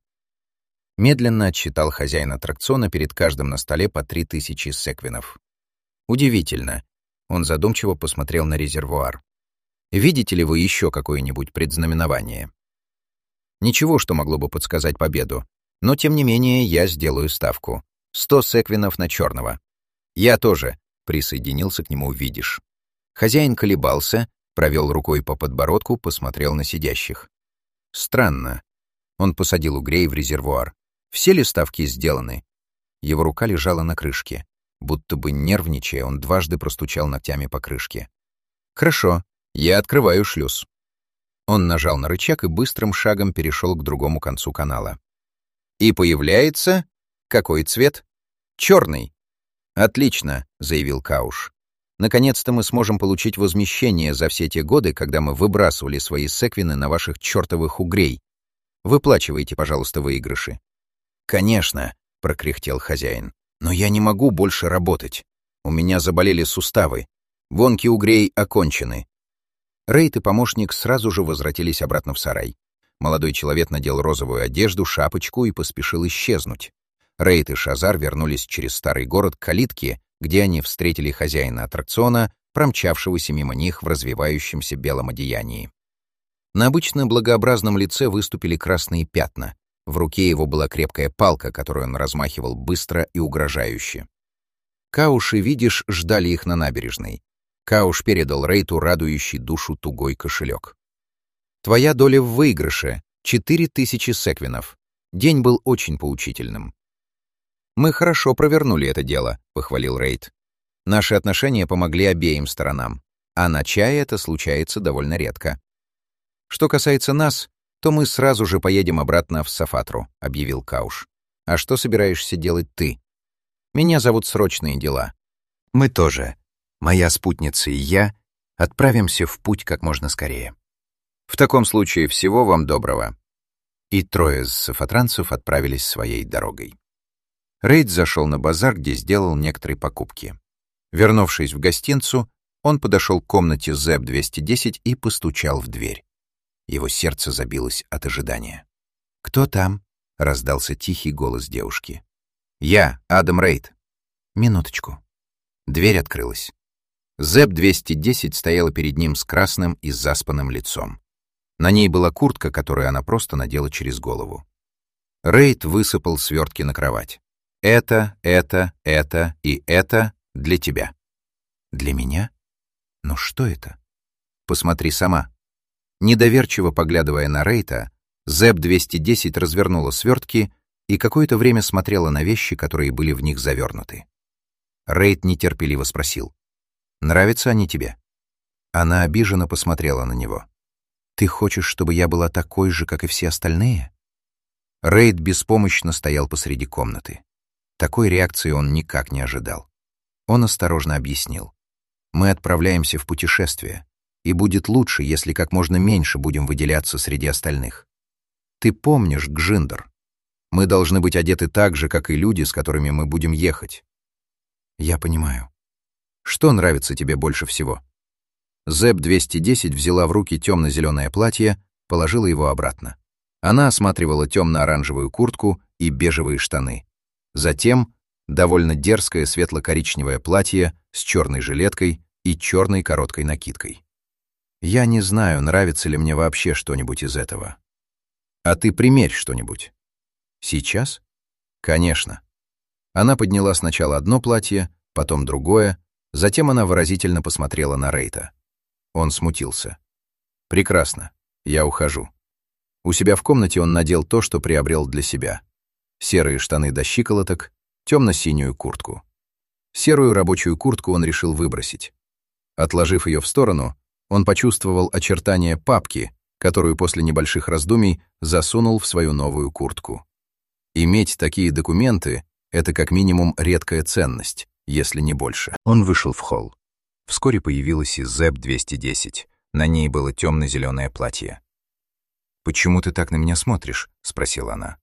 Медленно отсчитал хозяин аттракциона перед каждым на столе по три тысячи секвинов. Удивительно. Он задумчиво посмотрел на резервуар. Видите ли вы еще какое-нибудь предзнаменование? Ничего, что могло бы подсказать победу. Но, тем не менее, я сделаю ставку. Сто секвинов на черного. Я тоже, присоединился к нему Видиш. Хозяин колебался, провел рукой по подбородку, посмотрел на сидящих. Странно. Он посадил угрей в резервуар. Все ли ставки сделаны? Его рука лежала на крышке. Будто бы нервничая, он дважды простучал ногтями по крышке. «Хорошо, я открываю шлюз». Он нажал на рычаг и быстрым шагом перешел к другому концу канала. «И появляется... Какой цвет?» «Черный». «Отлично», — заявил Кауш. «Наконец-то мы сможем получить возмещение за все те годы, когда мы выбрасывали свои секвины на ваших чертовых угрей. Выплачивайте, пожалуйста, выигрыши». «Конечно», — прокряхтел хозяин. «Но я не могу больше работать. У меня заболели суставы. Гонки угрей окончены». Рейд и помощник сразу же возвратились обратно в сарай. Молодой человек надел розовую одежду, шапочку и поспешил исчезнуть. Рейд и Шазар вернулись через старый город к калитке, где они встретили хозяина аттракциона, промчавшегося мимо них в развивающемся белом одеянии. На обычно благообразном лице выступили красные пятна. В руке его была крепкая палка, которую он размахивал быстро и угрожающе. Кауш и Видиш ждали их на набережной. Кауш передал Рейту радующий душу тугой кошелек. «Твоя доля в выигрыше — четыре тысячи секвинов. День был очень поучительным». «Мы хорошо провернули это дело», — похвалил Рейт. «Наши отношения помогли обеим сторонам, а на чае это случается довольно редко. Что касается нас, то мы сразу же поедем обратно в Сафатру», — объявил Кауш. «А что собираешься делать ты? Меня зовут срочные дела. Мы тоже, моя спутница и я, отправимся в путь как можно скорее. В таком случае всего вам доброго». И трое из сафатранцев отправились своей дорогой. Рейд зашел на базар, где сделал некоторые покупки. Вернувшись в гостиницу, он подошел к комнате зэп двести десять и постучал в дверь. Его сердце забилось от ожидания. «Кто там?» — раздался тихий голос девушки. «Я, Адам Рейд». «Минуточку». Дверь открылась. зэп двести десять стояла перед ним с красным и заспанным лицом. На ней была куртка, которую она просто надела через голову. Рейд высыпал свертки на кровать. «Это, это, это и это для тебя». «Для меня? Ну что это?» «Посмотри сама». Недоверчиво поглядывая на Рейта, зэп двести десять развернула свертки и какое-то время смотрела на вещи, которые были в них завернуты. Рейт нетерпеливо спросил: «Нравятся они тебе?» Она обиженно посмотрела на него. «Ты хочешь, чтобы я была такой же, как и все остальные?» Рейд беспомощно стоял посреди комнаты. Такой реакции он никак не ожидал. Он осторожно объяснил. «Мы отправляемся в путешествие, и будет лучше, если как можно меньше будем выделяться среди остальных. Ты помнишь, Гжиндер? Мы должны быть одеты так же, как и люди, с которыми мы будем ехать». «Я понимаю. Что нравится тебе больше всего?» Зэп двести десять взяла в руки темно-зеленое платье, положила его обратно. Она осматривала темно-оранжевую куртку и бежевые штаны. Затем довольно дерзкое светло-коричневое платье с черной жилеткой и черной короткой накидкой. «Я не знаю, нравится ли мне вообще что-нибудь из этого. А ты примерь что-нибудь». «Сейчас?» «Конечно». Она подняла сначала одно платье, потом другое, затем она выразительно посмотрела на Рейта. Он смутился. «Прекрасно. Я ухожу». У себя в комнате он надел то, что приобрел для себя. Серые штаны до щиколоток, темно-синюю куртку. Серую рабочую куртку он решил выбросить. Отложив ее в сторону, он почувствовал очертания папки, которую после небольших раздумий засунул в свою новую куртку. Иметь такие документы — это как минимум редкая ценность, если не больше. Он вышел в холл. Вскоре появилась и Зэп двести десять. На ней было темно-зеленое платье. «Почему ты так на меня смотришь?» — спросила она.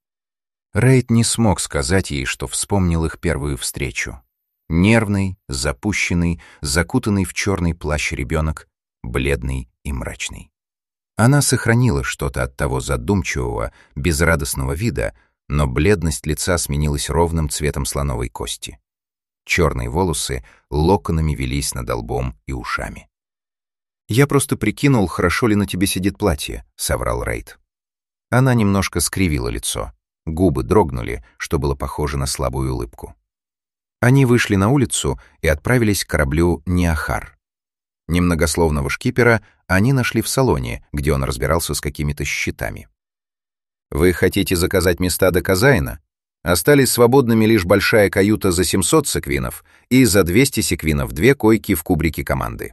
Рейд не смог сказать ей, что вспомнил их первую встречу. Нервный, запущенный, закутанный в черный плащ ребенок, бледный и мрачный. Она сохранила что-то от того задумчивого, безрадостного вида, но бледность лица сменилась ровным цветом слоновой кости. Черные волосы локонами велись над лбом и ушами. «Я просто прикинул, хорошо ли на тебе сидит платье», — соврал Рейд. Она немножко скривила лицо. Губы дрогнули, что было похоже на слабую улыбку. Они вышли на улицу и отправились к кораблю «Неахар». Немногословного шкипера они нашли в салоне, где он разбирался с какими-то счетами. «Вы хотите заказать места до Казаина? Остались свободными лишь большая каюта за семьсот секвинов и за двести секвинов две койки в кубрике команды».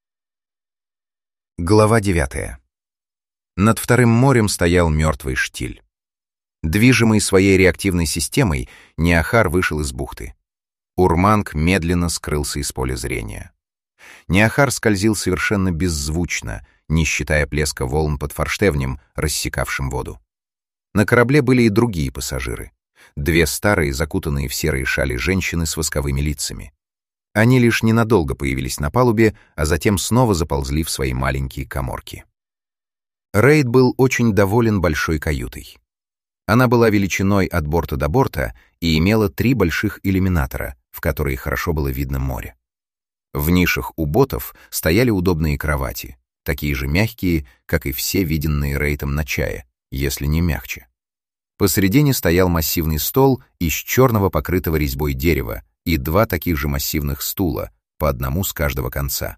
Глава девятая. Над вторым морем стоял мертвый штиль. Движимый своей реактивной системой, Неахар вышел из бухты. Урманг медленно скрылся из поля зрения. Неахар скользил совершенно беззвучно, не считая плеска волн под форштевнем, рассекавшим воду. На корабле были и другие пассажиры. Две старые, закутанные в серые шали женщины с восковыми лицами. Они лишь ненадолго появились на палубе, а затем снова заползли в свои маленькие каморки. Рейд был очень доволен большой каютой. Она была величиной от борта до борта и имела три больших иллюминатора, в которые хорошо было видно море. В нишах у ботов стояли удобные кровати, такие же мягкие, как и все виденные Рейтом на чае, если не мягче. Посредине стоял массивный стол из черного покрытого резьбой дерева и два таких же массивных стула, по одному с каждого конца.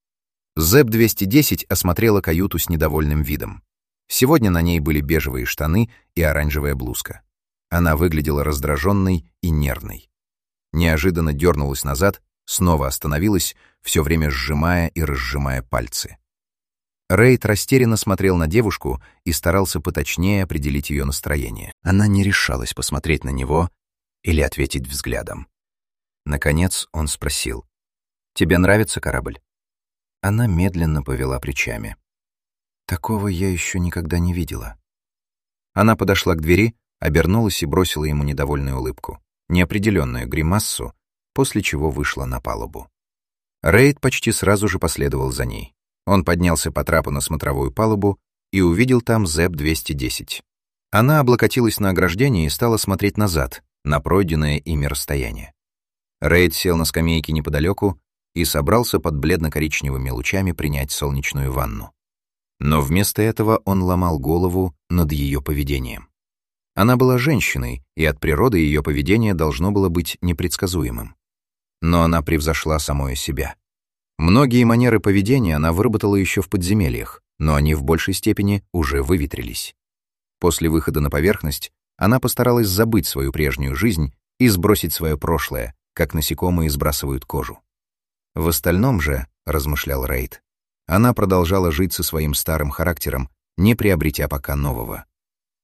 Зэп двести десять осмотрела каюту с недовольным видом. Сегодня на ней были бежевые штаны и оранжевая блузка. Она выглядела раздраженной и нервной. Неожиданно дернулась назад, снова остановилась, все время сжимая и разжимая пальцы. Рейд растерянно смотрел на девушку и старался поточнее определить ее настроение. Она не решалась посмотреть на него или ответить взглядом. Наконец он спросил: «Тебе нравится корабль?» Она медленно повела плечами. «Такого я еще никогда не видела». Она подошла к двери, обернулась и бросила ему недовольную улыбку, неопределенную гримассу, после чего вышла на палубу. Рейд почти сразу же последовал за ней. Он поднялся по трапу на смотровую палубу и увидел там Зэп двести десять. Она облокотилась на ограждение и стала смотреть назад, на пройденное ими расстояние. Рейд сел на скамейке неподалеку и собрался под бледно-коричневыми лучами принять солнечную ванну. Но вместо этого он ломал голову над ее поведением. Она была женщиной, и от природы ее поведение должно было быть непредсказуемым. Но она превзошла самое себя. Многие манеры поведения она выработала еще в подземельях, но они в большей степени уже выветрились. После выхода на поверхность она постаралась забыть свою прежнюю жизнь и сбросить свое прошлое, как насекомые сбрасывают кожу. В остальном же, размышлял Рейд, она продолжала жить со своим старым характером, не приобретя пока нового.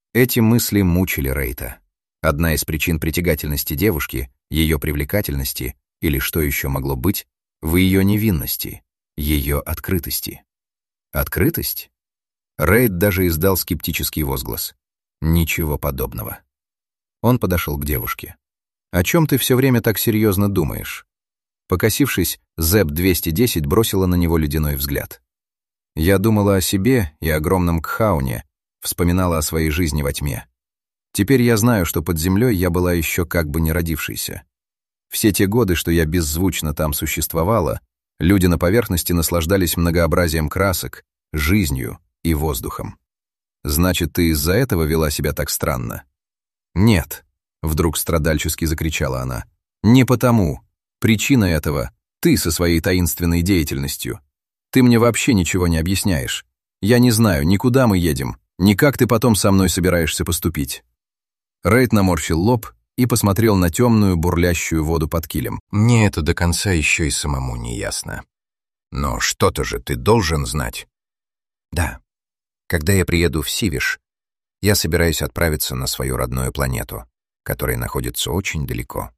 Эти мысли мучили Рейта. Одна из причин притягательности девушки, ее привлекательности, или что еще могло быть, в ее невинности, ее открытости. Открытость? Рейт даже издал скептический возглас. Ничего подобного. Он подошел к девушке. «О чем ты все время так серьезно думаешь?» Покосившись, Зэп двести десять бросила на него ледяной взгляд. «Я думала о себе и огромном Кхауне, вспоминала о своей жизни во тьме. Теперь я знаю, что под землей я была еще как бы не родившейся. Все те годы, что я беззвучно там существовала, люди на поверхности наслаждались многообразием красок, жизнью и воздухом. Значит, ты из-за этого вела себя так странно?» «Нет», — вдруг страдальчески закричала она, — «не потому. Причина этого — ты со своей таинственной деятельностью. Ты мне вообще ничего не объясняешь. Я не знаю, ни куда мы едем, ни как ты потом со мной собираешься поступить». Рейт наморщил лоб и посмотрел на темную, бурлящую воду под килем. «Мне это до конца еще и самому не ясно. Но что-то же ты должен знать». «Да. Когда я приеду в Сивиш, я собираюсь отправиться на свою родную планету, которая находится очень далеко».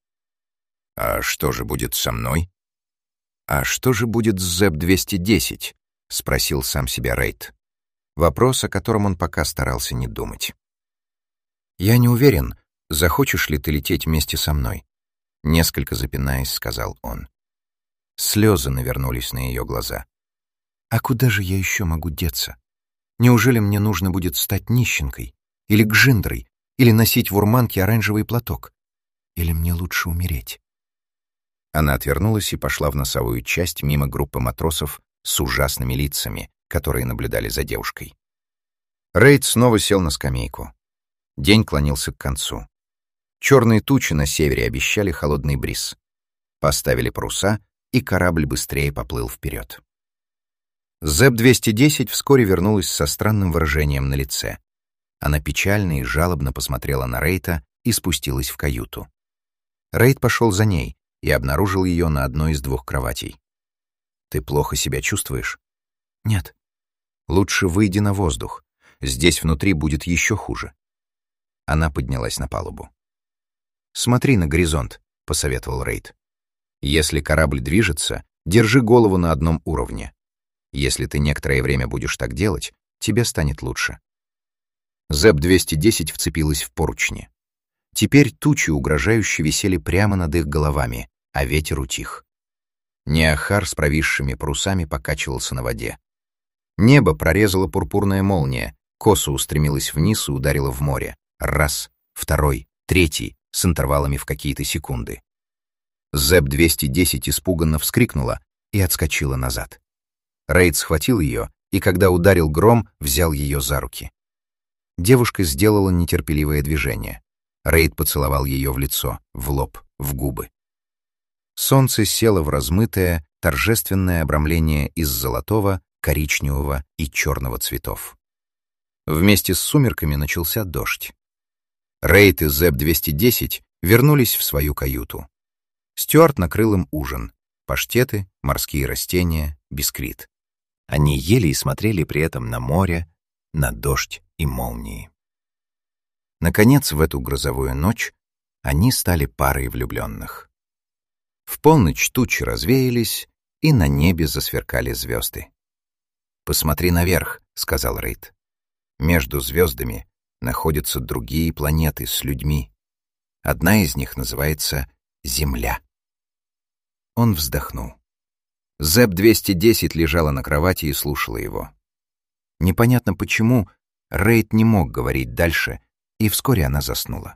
«А что же будет со мной?» «А что же будет с Зэп двести десять?» — спросил сам себя Рейт. Вопрос, о котором он пока старался не думать. «Я не уверен, захочешь ли ты лететь вместе со мной?» Несколько запинаясь, сказал он. Слезы навернулись на ее глаза. «А куда же я еще могу деться? Неужели мне нужно будет стать нищенкой? Или гжиндрой? Или носить в урманке оранжевый платок? Или мне лучше умереть?» Она отвернулась и пошла в носовую часть мимо группы матросов с ужасными лицами, которые наблюдали за девушкой. Рейд снова сел на скамейку. День клонился к концу. Черные тучи на севере обещали холодный бриз. Поставили паруса, и корабль быстрее поплыл вперед. Зэп двести десять вскоре вернулась со странным выражением на лице. Она печально и жалобно посмотрела на Рейта и спустилась в каюту. Рейд пошел за ней и обнаружил ее на одной из двух кроватей. «Ты плохо себя чувствуешь?» «Нет». «Лучше выйди на воздух. Здесь внутри будет еще хуже». Она поднялась на палубу. «Смотри на горизонт», — посоветовал Рейд. «Если корабль движется, держи голову на одном уровне. Если ты некоторое время будешь так делать, тебе станет лучше». Зэп двести десять вцепилась в поручни. Теперь тучи угрожающе висели прямо над их головами, а ветер утих. Неахар с провисшими парусами покачивался на воде. Небо прорезала пурпурная молния, косо устремилась вниз и ударила в море. Раз, второй, третий, с интервалами в какие-то секунды. Зэп двести десять испуганно вскрикнула и отскочила назад. Рейд схватил ее, и когда ударил гром, взял ее за руки. Девушка сделала нетерпеливое движение. Рейд поцеловал ее в лицо, в лоб, в губы. Солнце село в размытое, торжественное обрамление из золотого, коричневого и черного цветов. Вместе с сумерками начался дождь. Рейд и Зэп двести десять вернулись в свою каюту. Стюарт накрыл им ужин. Паштеты, морские растения, бисквит. Они ели и смотрели при этом на море, на дождь и молнии. Наконец, в эту грозовую ночь они стали парой влюбленных. В полночь тучи развеялись, и на небе засверкали звезды. «Посмотри наверх», — сказал Рейд. «Между звездами находятся другие планеты с людьми. Одна из них называется Земля». Он вздохнул. Зэп двести десять лежала на кровати и слушала его. Непонятно почему, Рейд не мог говорить дальше, и вскоре она заснула.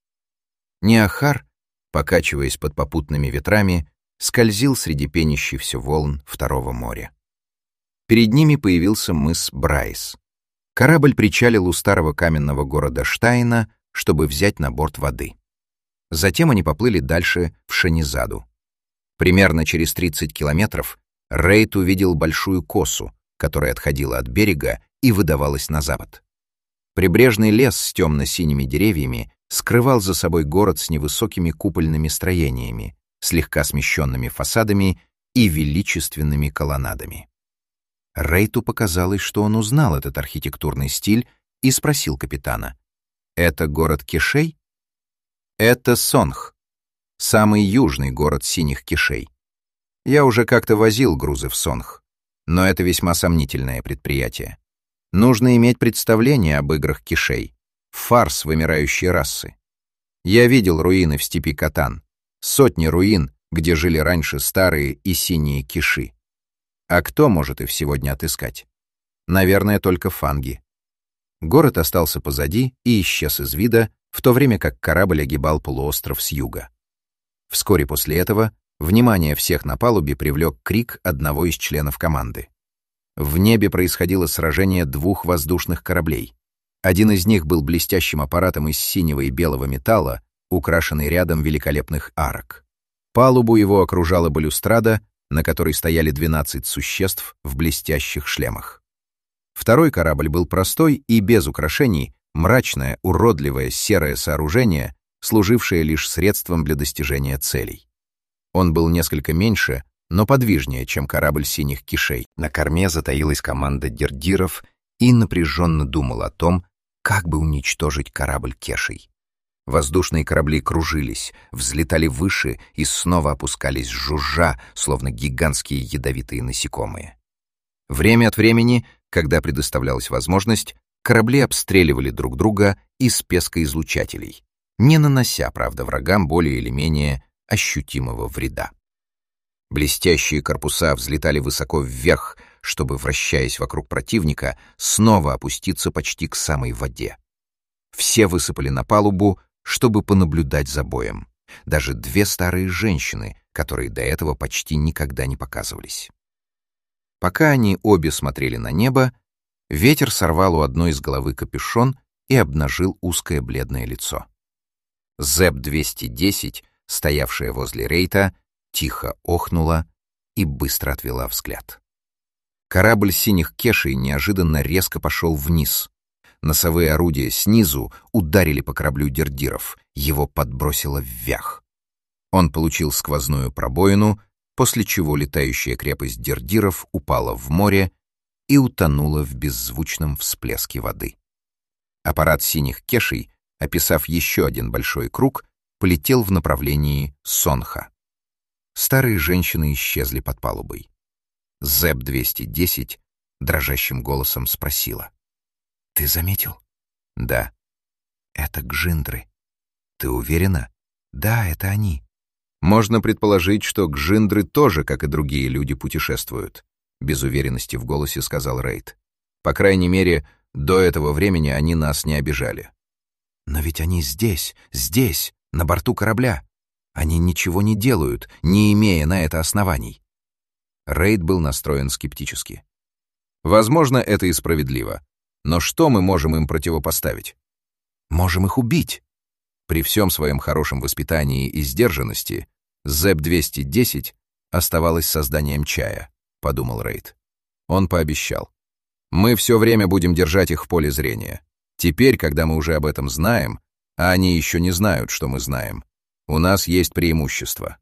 Неахар, покачиваясь под попутными ветрами, скользил среди пенящихся волн второго моря. Перед ними появился мыс Брайс. Корабль причалил у старого каменного города Штайна, чтобы взять на борт воды. Затем они поплыли дальше в Шанизаду. Примерно через тридцать километров Рейд увидел большую косу, которая отходила от берега и выдавалась на запад. Прибрежный лес с темно-синими деревьями скрывал за собой город с невысокими купольными строениями, слегка смещенными фасадами и величественными колоннадами. Рейту показалось, что он узнал этот архитектурный стиль, и спросил капитана: Это город Кишей? Это Сонх, самый южный город синих Кишей. Я уже как-то возил грузы в Сонх, но это весьма сомнительное предприятие. Нужно иметь представление об играх Кишей, фарс вымирающей расы. Я видел руины в степи Катан, сотни руин, где жили раньше старые и синие киши. А кто может их сегодня отыскать? Наверное, только фанги. Город остался позади и исчез из вида, в то время как корабль огибал полуостров с юга. Вскоре после этого внимание всех на палубе привлек крик одного из членов команды. В небе происходило сражение двух воздушных кораблей. Один из них был блестящим аппаратом из синего и белого металла, украшенный рядом великолепных арок. Палубу его окружала балюстрада, на которой стояли двенадцать существ в блестящих шлемах. Второй корабль был простой и без украшений, мрачное, уродливое серое сооружение, служившее лишь средством для достижения целей. Он был несколько меньше, но подвижнее, чем корабль синих кишей. На корме затаилась команда дердиров и напряженно думала о том, как бы уничтожить корабль кешей. Воздушные корабли кружились, взлетали выше и снова опускались жужжа, словно гигантские ядовитые насекомые. Время от времени, когда предоставлялась возможность, корабли обстреливали друг друга из пескоизлучателей, не нанося, правда, врагам более или менее ощутимого вреда. Блестящие корпуса взлетали высоко вверх, чтобы, вращаясь вокруг противника, снова опуститься почти к самой воде. Все высыпали на палубу, чтобы понаблюдать за боем. Даже две старые женщины, которые до этого почти никогда не показывались. Пока они обе смотрели на небо, ветер сорвал у одной из головы капюшон и обнажил узкое бледное лицо. Зэп двести десять, стоявшая возле рейта, тихо охнула и быстро отвела взгляд. Корабль синих кешей неожиданно резко пошел вниз. Носовые орудия снизу ударили по кораблю дердиров, его подбросило вверх. Он получил сквозную пробоину, после чего летающая крепость дердиров упала в море и утонула в беззвучном всплеске воды. Аппарат синих кешей, описав еще один большой круг, полетел в направлении Сонха. Старые женщины исчезли под палубой. Зэп двести десять дрожащим голосом спросила: «Ты заметил?» «Да». «Это гжиндры». «Ты уверена?» «Да, это они». «Можно предположить, что гжиндры тоже, как и другие люди, путешествуют», — без уверенности в голосе сказал Рейд. «По крайней мере, до этого времени они нас не обижали». «Но ведь они здесь, здесь, на борту корабля. Они ничего не делают, не имея на это оснований». Рейд был настроен скептически. «Возможно, это и справедливо. Но что мы можем им противопоставить? Можем их убить. При всем своем хорошем воспитании и сдержанности Зэп двести десять оставалась созданием чая, подумал Рейд. Он пообещал: мы все время будем держать их в поле зрения. Теперь, когда мы уже об этом знаем, а они еще не знают, что мы знаем, у нас есть преимущество.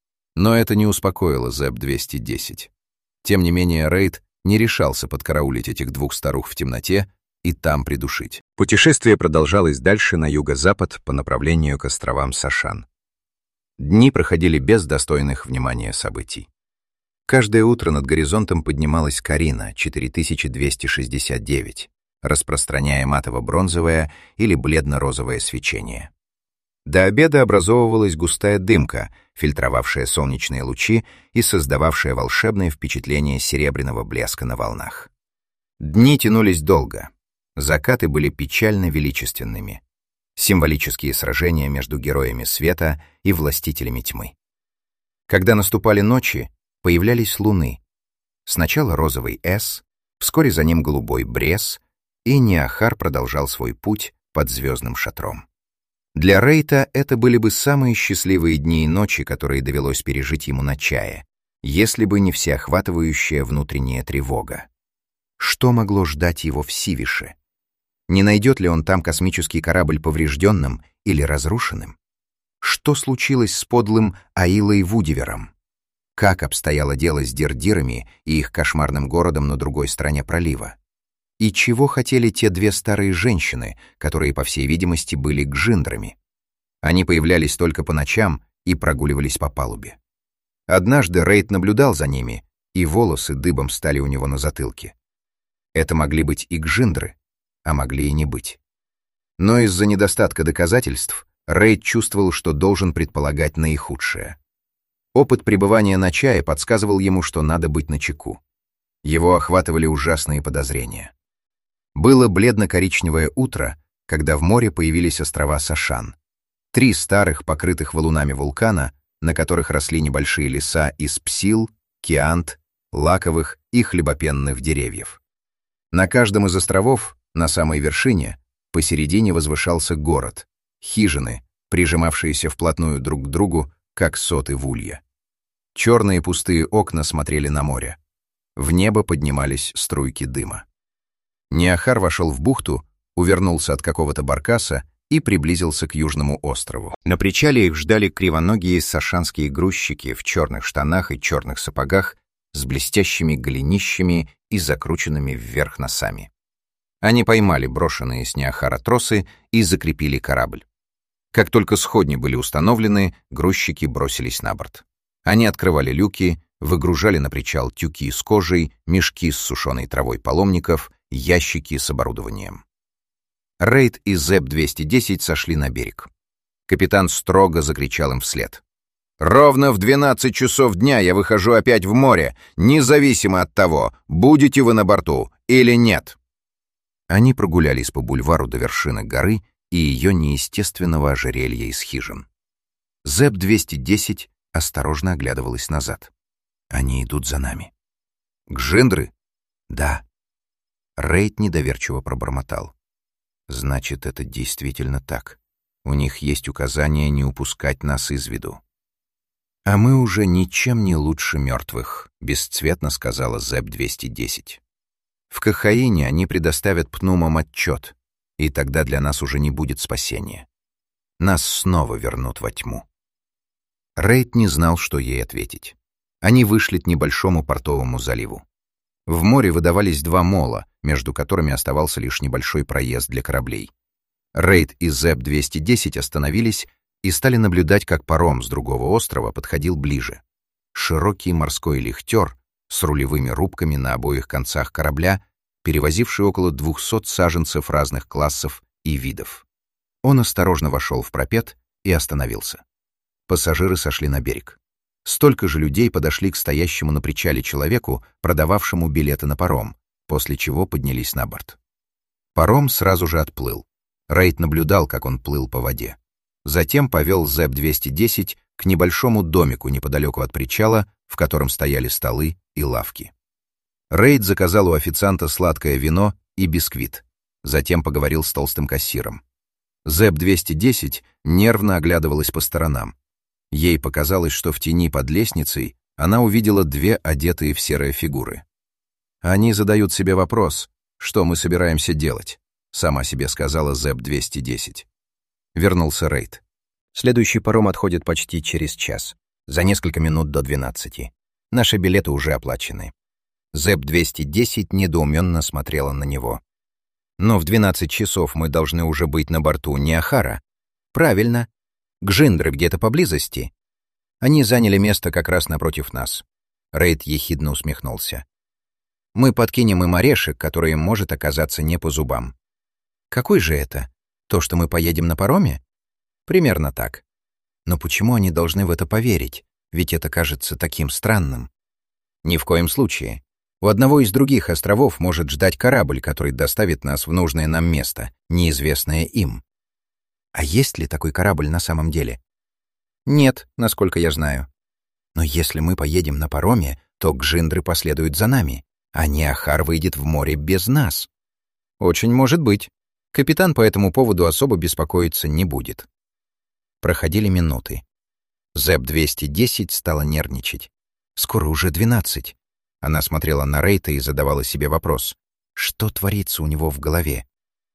Но это не успокоило Зэп двести десять. Тем не менее, Рейд не решался подкараулить этих двух старух в темноте и там придушить. Путешествие продолжалось дальше на юго-запад по направлению к островам Сашан. Дни проходили без достойных внимания событий. Каждое утро над горизонтом поднималась Карина четыре тысячи двести шестьдесят девять, распространяя матово-бронзовое или бледно-розовое свечение. До обеда образовывалась густая дымка, фильтровавшая солнечные лучи и создававшая волшебное впечатление серебряного блеска на волнах. Дни тянулись долго. Закаты были печально величественными. Символические сражения между героями света и властителями тьмы. Когда наступали ночи, появлялись луны. Сначала розовый С, вскоре за ним голубой Брес, и Неахар продолжал свой путь под звездным шатром. Для Рейта это были бы самые счастливые дни и ночи, которые довелось пережить ему на чае, если бы не всеохватывающая внутренняя тревога. Что могло ждать его в Сивише? Не найдет ли он там космический корабль поврежденным или разрушенным? Что случилось с подлым Аилой Вудивером? Как обстояло дело с дердирами и их кошмарным городом на другой стороне пролива? И чего хотели те две старые женщины, которые, по всей видимости, были гжиндрами? Они появлялись только по ночам и прогуливались по палубе. Однажды Рейд наблюдал за ними, и волосы дыбом стали у него на затылке. Это могли быть и гжиндры, а могли и не быть. Но из-за недостатка доказательств Рейд чувствовал, что должен предполагать наихудшее. Опыт пребывания на чае подсказывал ему, что надо быть начеку. Его охватывали ужасные подозрения. Было бледно-коричневое утро, когда в море появились острова Сашан. Три старых, покрытых валунами вулкана, на которых росли небольшие леса из псил, киант, лаковых и хлебопенных деревьев. На каждом из островов, на самой вершине, посередине возвышался город, хижины, прижимавшиеся вплотную друг к другу, как соты в улье. Черные пустые окна смотрели на море. В небо поднимались струйки дыма. Неахар вошел в бухту, увернулся от какого-то баркаса и приблизился к южному острову. На причале их ждали кривоногие сашанские грузчики в черных штанах и черных сапогах с блестящими голенищами и закрученными вверх носами. Они поймали брошенные с Неахара тросы и закрепили корабль. Как только сходни были установлены, грузчики бросились на борт. Они открывали люки, выгружали на причал тюки с кожей, мешки с сушеной травой паломников, ящики с оборудованием. Рейд и Зэп двести десять сошли на берег. Капитан строго закричал им вслед. «Ровно в двенадцать часов дня я выхожу опять в море, независимо от того, будете вы на борту или нет». Они прогулялись по бульвару до вершины горы и ее неестественного ожерелья из хижин. Зэп двести десять осторожно оглядывалась назад. «Они идут за нами». «Гжиндры?» «Да». Рейд недоверчиво пробормотал. «Значит, это действительно так. У них есть указание не упускать нас из виду». «А мы уже ничем не лучше мертвых», — бесцветно сказала Зэп двести десять. «В Кахаине они предоставят пнумам отчет, и тогда для нас уже не будет спасения. Нас снова вернут во тьму». Рейд не знал, что ей ответить. Они вышли к небольшому портовому заливу. В море выдавались два мола, между которыми оставался лишь небольшой проезд для кораблей. Рейд и Зэп двести десять остановились и стали наблюдать, как паром с другого острова подходил ближе. Широкий морской лихтер с рулевыми рубками на обоих концах корабля, перевозивший около двухсот саженцев разных классов и видов. Он осторожно вошел в пропет и остановился. Пассажиры сошли на берег. Столько же людей подошли к стоящему на причале человеку, продававшему билеты на паром, после чего поднялись на борт. Паром сразу же отплыл. Рейд наблюдал, как он плыл по воде. Затем повел Зэп двести десять к небольшому домику неподалеку от причала, в котором стояли столы и лавки. Рейд заказал у официанта сладкое вино и бисквит. Затем поговорил с толстым кассиром. Зэп двести десять нервно оглядывалась по сторонам. Ей показалось, что в тени под лестницей она увидела две одетые в серые фигуры. «Они задают себе вопрос, что мы собираемся делать», — сама себе сказала Зэп двести десять. Вернулся Рейд. «Следующий паром отходит почти через час, за несколько минут до двенадцати. Наши билеты уже оплачены». Зэп двести десять недоуменно смотрела на него. «Но в двенадцать часов мы должны уже быть на борту Неахара». «Правильно. Гжиндры где-то поблизости. Они заняли место как раз напротив нас». Рейд ехидно усмехнулся. «Мы подкинем им орешек, который им может оказаться не по зубам». «Какой же это? То, что мы поедем на пароме?» «Примерно так. Но почему они должны в это поверить? Ведь это кажется таким странным». «Ни в коем случае. У одного из других островов может ждать корабль, который доставит нас в нужное нам место, неизвестное им». «А есть ли такой корабль на самом деле?» «Нет, насколько я знаю». «Но если мы поедем на пароме, то гжиндры последуют за нами, а Неахар выйдет в море без нас». «Очень может быть. Капитан по этому поводу особо беспокоиться не будет». Проходили минуты. Зэп двести десять стала нервничать. «Скоро уже двенадцать». Она смотрела на Рейта и задавала себе вопрос. Что творится у него в голове?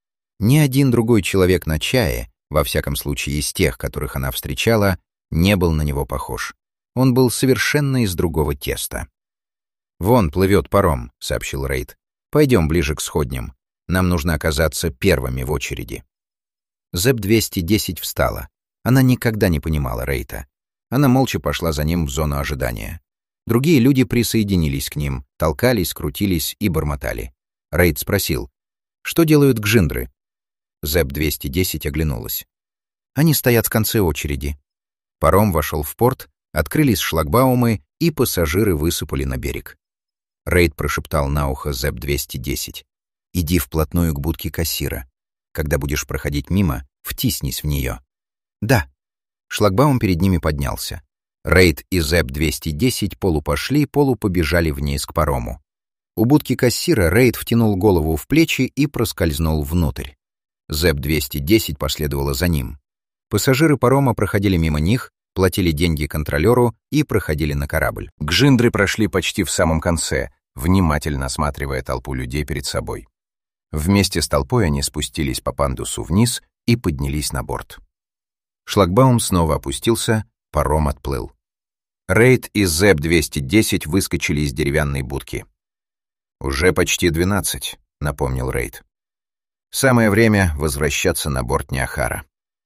Ни один другой человек на чае, во всяком случае из тех, которых она встречала, не был на него похож. Он был совершенно из другого теста. «Вон плывет паром», — сообщил Рейд. «Пойдем ближе к сходням. Нам нужно оказаться первыми в очереди». Зэп двести десять встала. Она никогда не понимала Рейта. Она молча пошла за ним в зону ожидания. Другие люди присоединились к ним, толкались, крутились и бормотали. Рейт спросил: «Что делают гжиндры?» Зэп двести десять оглянулась. «Они стоят в конце очереди». Паром вошел в порт, открылись шлагбаумы, и пассажиры высыпали на берег. Рейт прошептал на ухо Зэп двести десять. «Иди вплотную к будке кассира. Когда будешь проходить мимо, втиснись в нее». «Да». Шлагбаум перед ними поднялся. Рейт и Зэп двести десять полупошли, полупобежали вниз к парому. У будки кассира Рейт втянул голову в плечи и проскользнул внутрь. Зэп двести десять последовала за ним. Пассажиры парома проходили мимо них, платили деньги контролеру и проходили на корабль. Гжиндры прошли почти в самом конце, внимательно осматривая толпу людей перед собой. Вместе с толпой они спустились по пандусу вниз и поднялись на борт. Шлагбаум снова опустился, паром отплыл. Рейт и Зэп двести десять выскочили из деревянной будки. «Уже почти двенадцать», — напомнил Рейт. «Самое время возвращаться на борт Ниахара».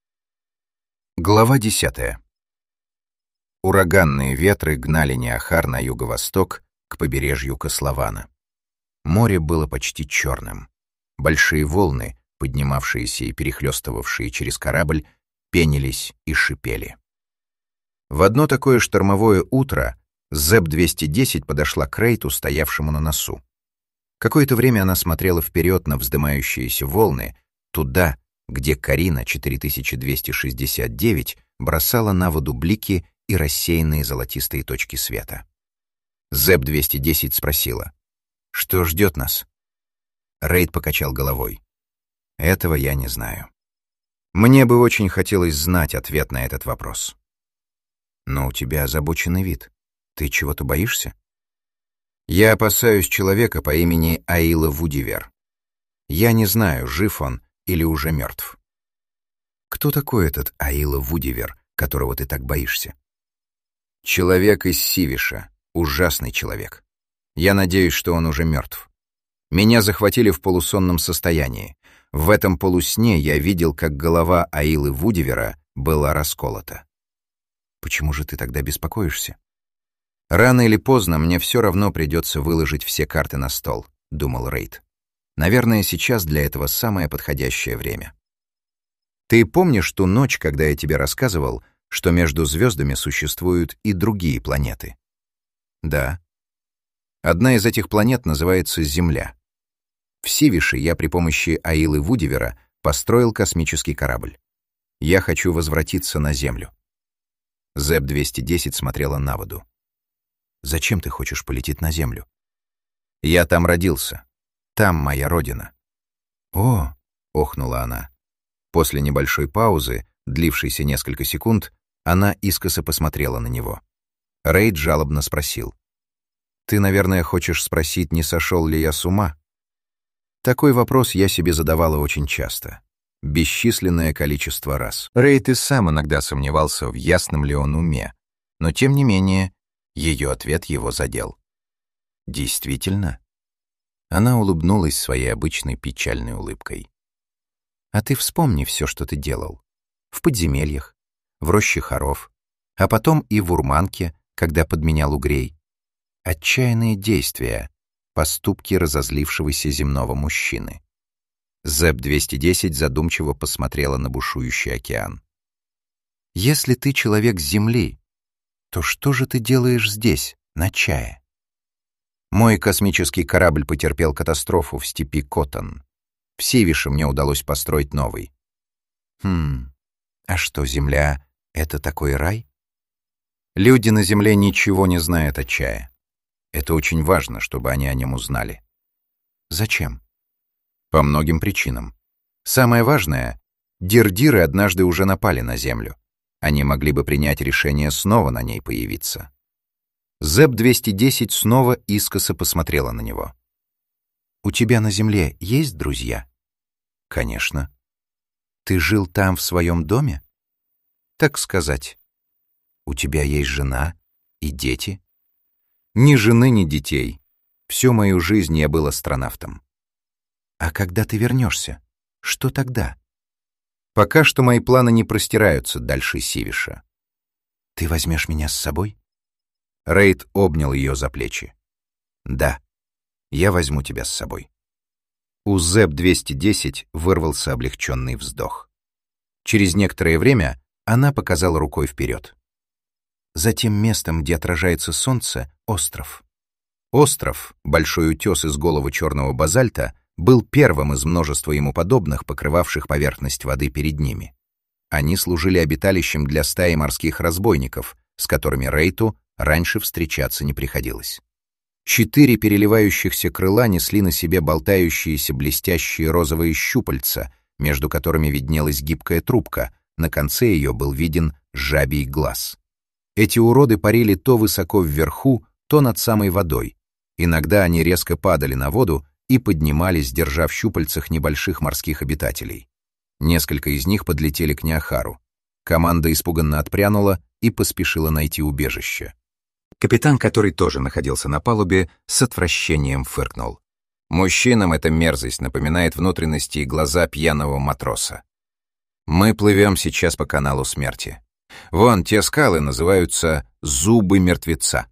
Глава десятая. Ураганные ветры гнали Ниахар на юго-восток к побережью Кослована. Море было почти черным. Большие волны, поднимавшиеся и перехлестывавшие через корабль, пенились и шипели. В одно такое штормовое утро Зэп двести десять подошла к Рейту, стоявшему на носу. Какое-то время она смотрела вперед на вздымающиеся волны, туда, где Карина четыре тысячи двести шестьдесят девять бросала на воду блики и рассеянные золотистые точки света. Зэп двести десять спросила: «Что ждет нас?» Рейт покачал головой. «Этого я не знаю. Мне бы очень хотелось знать ответ на этот вопрос». «Но у тебя озабоченный вид. Ты чего-то боишься?» «Я опасаюсь человека по имени Аила Вудивер. Я не знаю, жив он или уже мертв». «Кто такой этот Аила Вудивер, которого ты так боишься?» «Человек из Сивиша. Ужасный человек. Я надеюсь, что он уже мертв. Меня захватили в полусонном состоянии. В этом полусне я видел, как голова Аилы Вудивера была расколота». «Почему же ты тогда беспокоишься?» «Рано или поздно мне все равно придется выложить все карты на стол», — думал Рейт. «Наверное, сейчас для этого самое подходящее время». «Ты помнишь ту ночь, когда я тебе рассказывал, что между звездами существуют и другие планеты?» «Да». «Одна из этих планет называется Земля. В Сивише я при помощи Аилы Вудивера построил космический корабль. Я хочу возвратиться на Землю». Зэп двести десять смотрела на воду. «Зачем ты хочешь полететь на Землю?» «Я там родился. Там моя родина». «О!» — охнула она. После небольшой паузы, длившейся несколько секунд, она искоса посмотрела на него. Рейд жалобно спросил: «Ты, наверное, хочешь спросить, не сошел ли я с ума?» Такой вопрос я себе задавала очень часто. Бесчисленное количество раз. Рейд и сам иногда сомневался, в ясном ли он уме, но тем не менее ее ответ его задел. «Действительно?» Она улыбнулась своей обычной печальной улыбкой. «А ты вспомни все, что ты делал. В подземельях, в роще хоров, а потом и в Урманке, когда подменял угрей. Отчаянные действия, поступки разозлившегося земного мужчины». Зэп двести десять задумчиво посмотрела на бушующий океан. «Если ты человек с Земли, то что же ты делаешь здесь, на Чае?» «Мой космический корабль потерпел катастрофу в степи Котон. В Сивише мне удалось построить новый». «Хм, а что, Земля — это такой рай?» «Люди на Земле ничего не знают о Чае. Это очень важно, чтобы они о нем узнали». «Зачем?» «По многим причинам. Самое важное — дирдиры однажды уже напали на Землю. Они могли бы принять решение снова на ней появиться». Зэп двести десять снова искоса посмотрела на него. «У тебя на Земле есть друзья?» «Конечно». «Ты жил там в своем доме?» «Так сказать». «У тебя есть жена и дети?» «Ни жены, ни детей. Всю мою жизнь я был астронавтом». «А когда ты вернешься? Что тогда?» «Пока что мои планы не простираются дальше Сивиша». «Ты возьмешь меня с собой?» Рейд обнял ее за плечи. «Да, я возьму тебя с собой». У Зэп двести десять вырвался облегченный вздох. Через некоторое время она показала рукой вперед. «За тем местом, где отражается солнце, остров». Остров, большой утес из голого черного базальта, был первым из множества ему подобных, покрывавших поверхность воды перед ними. Они служили обиталищем для стаи морских разбойников, с которыми Рейту раньше встречаться не приходилось. Четыре переливающихся крыла несли на себе болтающиеся блестящие розовые щупальца, между которыми виднелась гибкая трубка, на конце ее был виден жабий глаз. Эти уроды парили то высоко вверху, то над самой водой. Иногда они резко падали на воду и поднимались, держа в щупальцах небольших морских обитателей. Несколько из них подлетели к Неохару. Команда испуганно отпрянула и поспешила найти убежище. Капитан, который тоже находился на палубе, с отвращением фыркнул. Мужчинам эта мерзость напоминает внутренности и глаза пьяного матроса. Мы плывем сейчас по каналу смерти. Вон те скалы называются «зубы мертвеца».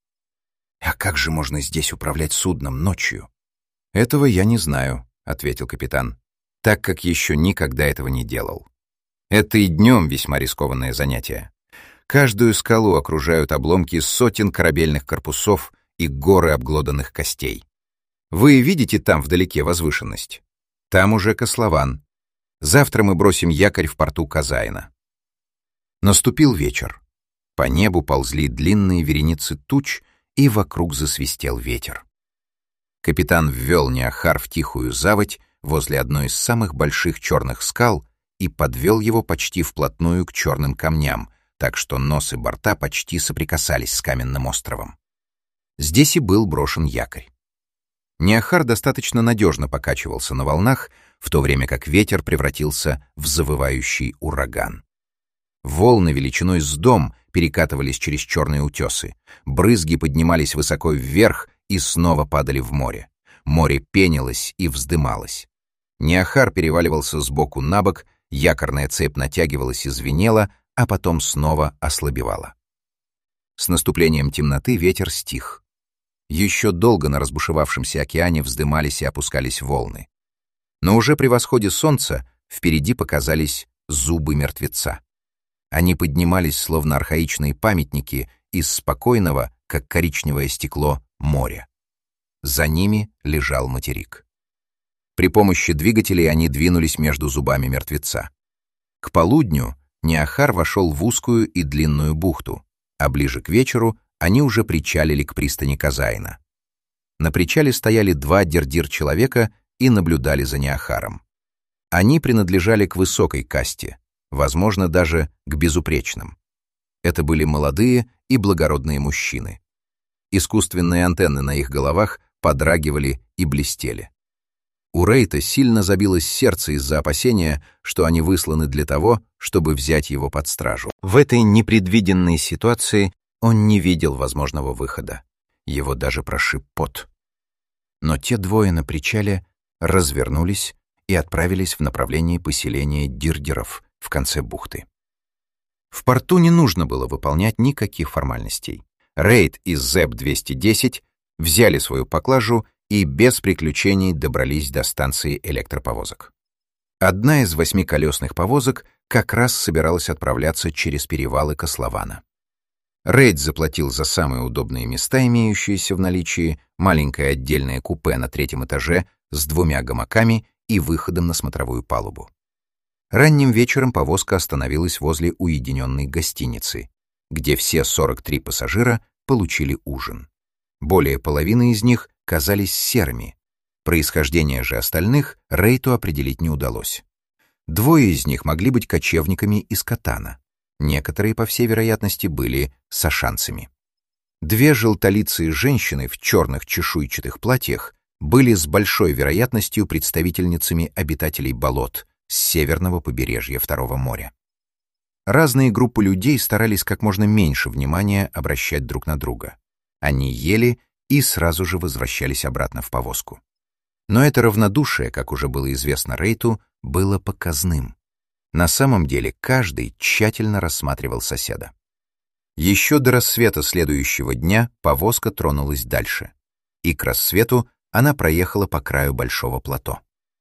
«А как же можно здесь управлять судном ночью?» «Этого я не знаю», — ответил капитан, так как еще никогда этого не делал. Это и днем весьма рискованное занятие. Каждую скалу окружают обломки сотен корабельных корпусов и горы обглоданных костей. Вы видите там вдалеке возвышенность? Там уже котлован. Завтра мы бросим якорь в порту Казаина. Наступил вечер. По небу ползли длинные вереницы туч, и вокруг засвистел ветер. Капитан ввел Неохар в тихую заводь возле одной из самых больших черных скал и подвел его почти вплотную к черным камням, так что нос и борта почти соприкасались с каменным островом. Здесь и был брошен якорь. Неохар достаточно надежно покачивался на волнах, в то время как ветер превратился в завывающий ураган. Волны величиной с дом перекатывались через черные утесы, брызги поднимались высоко вверх и снова падали в море. Море пенилось и вздымалось. Неохар переваливался с боку на бок, якорная цепь натягивалась и звенела, а потом снова ослабевала. С наступлением темноты ветер стих. Еще долго на разбушевавшемся океане вздымались и опускались волны. Но уже при восходе солнца впереди показались зубы мертвеца. Они поднимались, словно архаичные памятники, из спокойного, как коричневое стекло, моря. За ними лежал материк. При помощи двигателей они двинулись между зубами мертвеца. К полудню Неохар вошел в узкую и длинную бухту, а ближе к вечеру они уже причалили к пристани Казаина. На причале стояли два дердир-человека и наблюдали за Неохаром. Они принадлежали к высокой касте, возможно, даже к безупречным. Это были молодые и благородные мужчины. Искусственные антенны на их головах подрагивали и блестели. У Рейта сильно забилось сердце из-за опасения, что они высланы для того, чтобы взять его под стражу. В этой непредвиденной ситуации он не видел возможного выхода. Его даже прошиб пот. Но те двое на причале развернулись и отправились в направлении поселения дирдеров в конце бухты. В порту не нужно было выполнять никаких формальностей. Рейд и Зэп двести десять взяли свою поклажу и без приключений добрались до станции электроповозок. Одна из восьмиколесных повозок как раз собиралась отправляться через перевалы Котлована. Рейд заплатил за самые удобные места, имеющиеся в наличии, маленькое отдельное купе на третьем этаже с двумя гамаками и выходом на смотровую палубу. Ранним вечером повозка остановилась возле уединенной гостиницы, где все сорок три пассажира получили ужин. Более половины из них казались серыми. Происхождение же остальных Рейту определить не удалось. Двое из них могли быть кочевниками из Катана. Некоторые, по всей вероятности, были сашанцами. Две желтолицые женщины в черных чешуйчатых платьях были с большой вероятностью представительницами обитателей болот с северного побережья Второго моря. Разные группы людей старались как можно меньше внимания обращать друг на друга. Они ели и сразу же возвращались обратно в повозку. Но это равнодушие, как уже было известно Рейту, было показным. На самом деле каждый тщательно рассматривал соседа. Еще до рассвета следующего дня повозка тронулась дальше, и к рассвету она проехала по краю большого плато.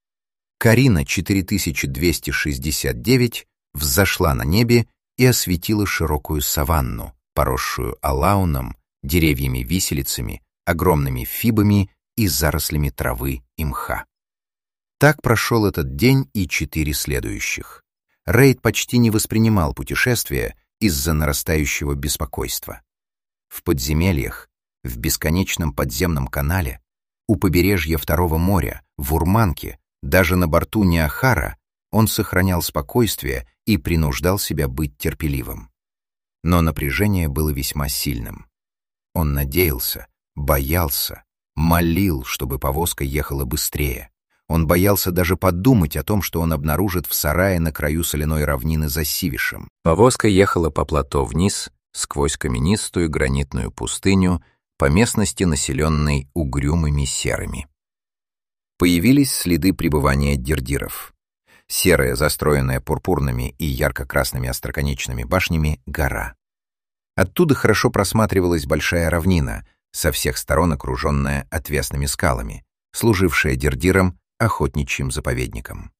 Карина четыре тысячи двести шестьдесят девять взошла на небе и осветила широкую саванну, поросшую алауном, деревьями-виселицами, огромными фибами и зарослями травы и мха. Так прошел этот день и четыре следующих. Рейд почти не воспринимал путешествия из-за нарастающего беспокойства. В подземельях, в бесконечном подземном канале, у побережья Второго моря, в Урманке, даже на борту Ниахара он сохранял спокойствие и принуждал себя быть терпеливым. Но напряжение было весьма сильным. Он надеялся, боялся, молил, чтобы повозка ехала быстрее. Он боялся даже подумать о том, что он обнаружит в сарае на краю соляной равнины за Сивишем. Повозка ехала по плато вниз, сквозь каменистую гранитную пустыню, по местности, населенной угрюмыми серыми. Появились следы пребывания дердиров. Серая, застроенная пурпурными и ярко-красными остроконечными башнями, гора. Оттуда хорошо просматривалась большая равнина, со всех сторон окруженная отвесными скалами, служившая дердирам охотничьим заповедником.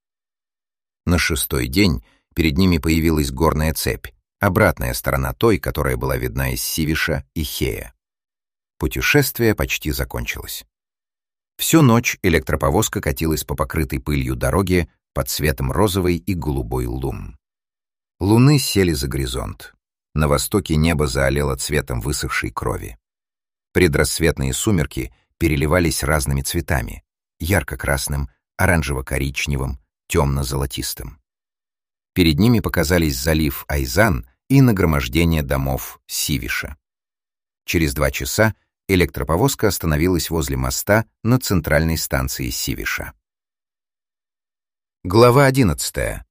На шестой день перед ними появилась горная цепь, обратная сторона той, которая была видна из Сивиша и Хея. Путешествие почти закончилось. Всю ночь электроповозка катилась по покрытой пылью дороге под светом розовой и голубой лун. Луны сели за горизонт. На востоке небо заолело цветом высохшей крови. Предрассветные сумерки переливались разными цветами — ярко-красным, оранжево-коричневым, темно-золотистым. Перед ними показались залив Айзан и нагромождение домов Сивиша. Через два часа электроповозка остановилась возле моста на центральной станции Сивиша. Глава одиннадцатая.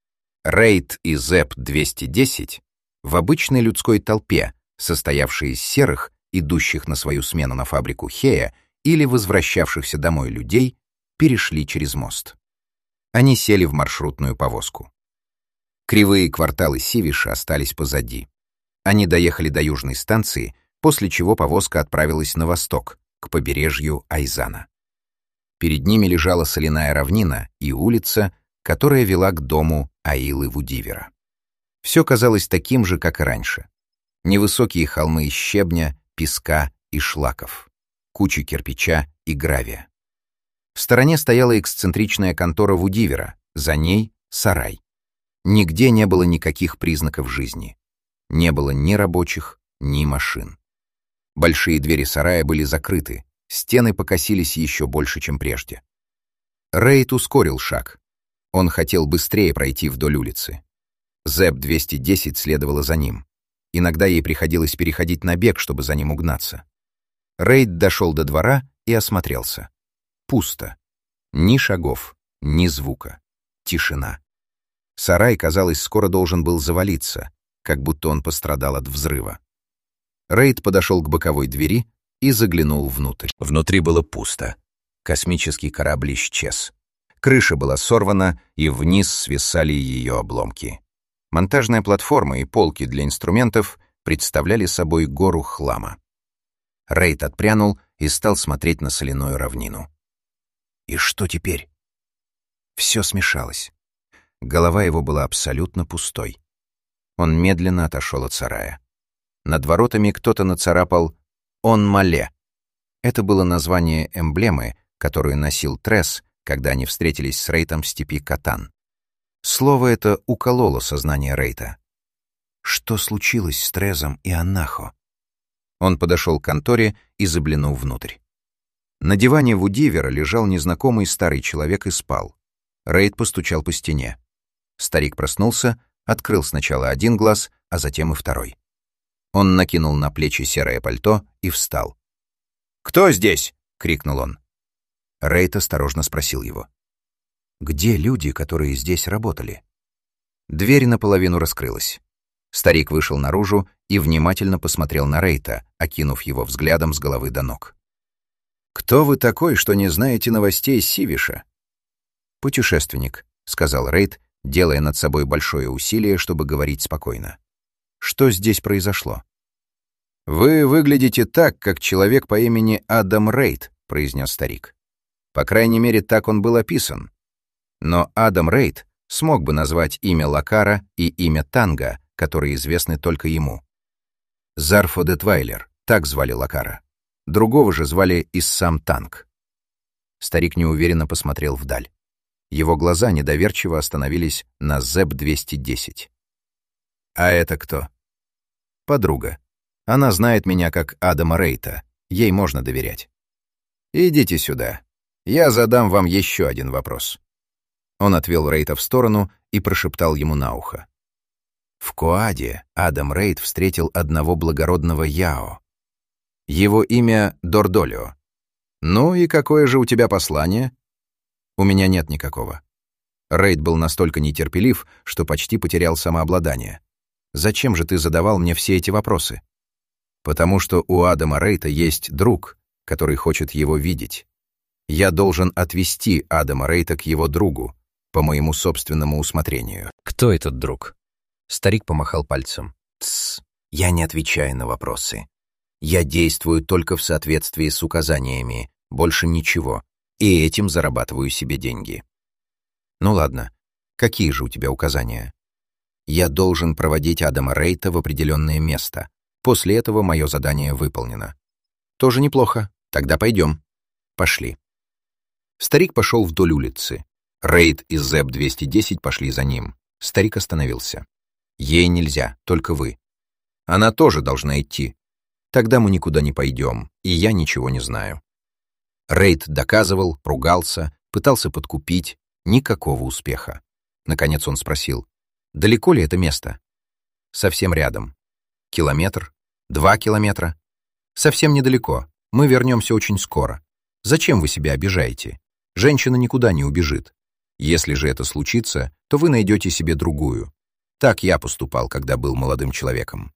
Рейд и Зэп двести десять в обычной людской толпе, состоявшей из серых, идущих на свою смену на фабрику Хея или возвращавшихся домой людей, перешли через мост. Они сели в маршрутную повозку. Кривые кварталы Сивиша остались позади. Они доехали до южной станции, после чего повозка отправилась на восток, к побережью Айзана. Перед ними лежала соляная равнина и улица, которая вела к дому Аилы Вудивера. Все казалось таким же, как и раньше. Невысокие холмы из щебня, песка и шлаков, кучи кирпича и гравия. В стороне стояла эксцентричная контора Вудивера, за ней — сарай. Нигде не было никаких признаков жизни. Не было ни рабочих, ни машин. Большие двери сарая были закрыты, стены покосились еще больше, чем прежде. Рейд ускорил шаг. Он хотел быстрее пройти вдоль улицы. Зэп двести десять следовала за ним. Иногда ей приходилось переходить на бег, чтобы за ним угнаться. Рейд дошел до двора и осмотрелся. Пусто. Ни шагов, ни звука. Тишина. Сарай, казалось, скоро должен был завалиться, как будто он пострадал от взрыва. Рейд подошел к боковой двери и заглянул внутрь. Внутри было пусто. Космический корабль исчез. Крыша была сорвана, и вниз свисали ее обломки. Монтажная платформа и полки для инструментов представляли собой гору хлама. Рейд отпрянул и стал смотреть на соляную равнину. И что теперь? Все смешалось. Голова его была абсолютно пустой. Он медленно отошел от сарая. Над воротами кто-то нацарапал «Он Мале». Это было название эмблемы, которую носил Тресс, когда они встретились с Рейтом в степи Катан. Слово это укололо сознание Рейта. Что случилось с Трезом и Аннахо? Он подошел к конторе и заглянул внутрь. На диване Вудивера лежал незнакомый старый человек и спал. Рейд постучал по стене. Старик проснулся, открыл сначала один глаз, а затем и второй. Он накинул на плечи серое пальто и встал. «Кто здесь?» — крикнул он. Рейд осторожно спросил его. «Где люди, которые здесь работали?» Дверь наполовину раскрылась. Старик вышел наружу и внимательно посмотрел на Рейта, окинув его взглядом с головы до ног. «Кто вы такой, что не знаете новостей Сивиша?» «Путешественник», — сказал Рейд, делая над собой большое усилие, чтобы говорить спокойно. «Что здесь произошло?» «Вы выглядите так, как человек по имени Адам Рейд», — произнес старик. «По крайней мере, так он был описан. Но Адам Рейд смог бы назвать имя Лакара и имя Танга, которые известны только ему. Зарфо де Твайлер, так звали Лакара. Другого же звали Иссам Танг». Старик неуверенно посмотрел вдаль. Его глаза недоверчиво остановились на зэп двести десять. «А это кто?» «Подруга. Она знает меня как Адама Рейта. Ей можно доверять». «Идите сюда. Я задам вам еще один вопрос». Он отвел Рейта в сторону и прошептал ему на ухо. В Коаде Адам Рейд встретил одного благородного Яо. Его имя Дордолио. «Ну и какое же у тебя послание?» «У меня нет никакого». Рейд был настолько нетерпелив, что почти потерял самообладание. «Зачем же ты задавал мне все эти вопросы?» «Потому что у Адама Рейта есть друг, который хочет его видеть. Я должен отвести Адама Рейта к его другу, по моему собственному усмотрению». «Кто этот друг?» Старик помахал пальцем. «Тссс, я не отвечаю на вопросы. Я действую только в соответствии с указаниями, больше ничего, и этим зарабатываю себе деньги». «Ну ладно, какие же у тебя указания?» «Я должен проводить Адама Рейта в определенное место. После этого мое задание выполнено». «Тоже неплохо. Тогда пойдем». «Пошли». Старик пошел вдоль улицы. Рейд и зэп двести десять пошли за ним. Старик остановился. «Ей нельзя, только вы. Она тоже должна идти. Тогда мы никуда не пойдем, и я ничего не знаю». Рейд доказывал, ругался, пытался подкупить. Никакого успеха. Наконец он спросил: «Далеко ли это место?» «Совсем рядом. Километр? Два километра? Совсем недалеко. Мы вернемся очень скоро. Зачем вы себя обижаете? Женщина никуда не убежит. Если же это случится, то вы найдете себе другую. Так я поступал, когда был молодым человеком».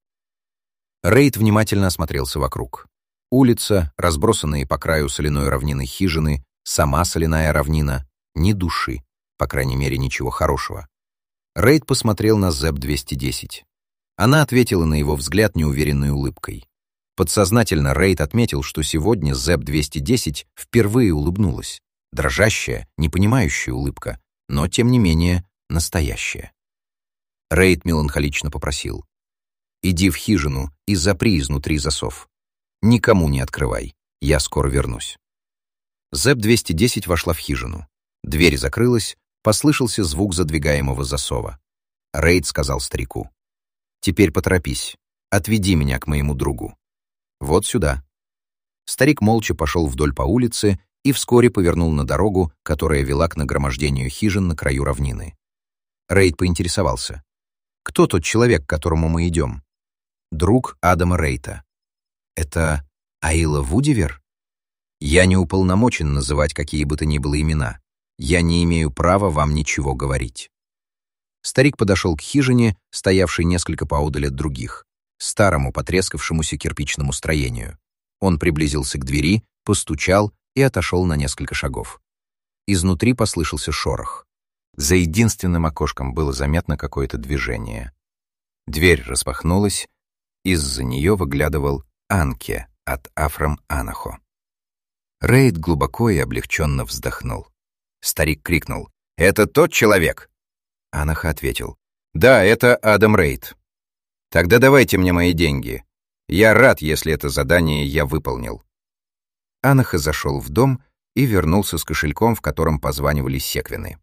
Рейд внимательно осмотрелся вокруг. Улица, разбросанные по краю соляной равнины хижины, сама соляная равнина, ни души, по крайней мере, ничего хорошего. Рейд посмотрел на зэп двести десять. Она ответила на его взгляд неуверенной улыбкой. Подсознательно Рейд отметил, что сегодня зэп двести десять впервые улыбнулась. Дрожащая, непонимающая улыбка, но, тем не менее, настоящая. Рейд меланхолично попросил: «Иди в хижину и запри изнутри засов. Никому не открывай, я скоро вернусь». зэп двести десять вошла в хижину. Дверь закрылась, послышался звук задвигаемого засова. Рейд сказал старику: «Теперь поторопись, отведи меня к моему другу. Вот сюда». Старик молча пошел вдоль по улице и вскоре повернул на дорогу, которая вела к нагромождению хижин на краю равнины. Рейд поинтересовался: «Кто тот человек, к которому мы идем?» «Друг Адама Рейта». «Это Аила Вудивер?» «Я не уполномочен называть какие бы то ни было имена. Я не имею права вам ничего говорить». Старик подошел к хижине, стоявшей несколько поодаль от других, старому потрескавшемуся кирпичному строению. Он приблизился к двери, постучал и отошел на несколько шагов. Изнутри послышался шорох. За единственным окошком было заметно какое-то движение. Дверь распахнулась, из-за нее выглядывал Анке от Афрам Анахо. Рейд глубоко и облегченно вздохнул. Старик крикнул: «Это тот человек?» Анаха ответил: «Да, это Адам Рейд». «Тогда давайте мне мои деньги. Я рад, если это задание я выполнил». Анаха зашел в дом и вернулся с кошельком, в котором позванивали секвины.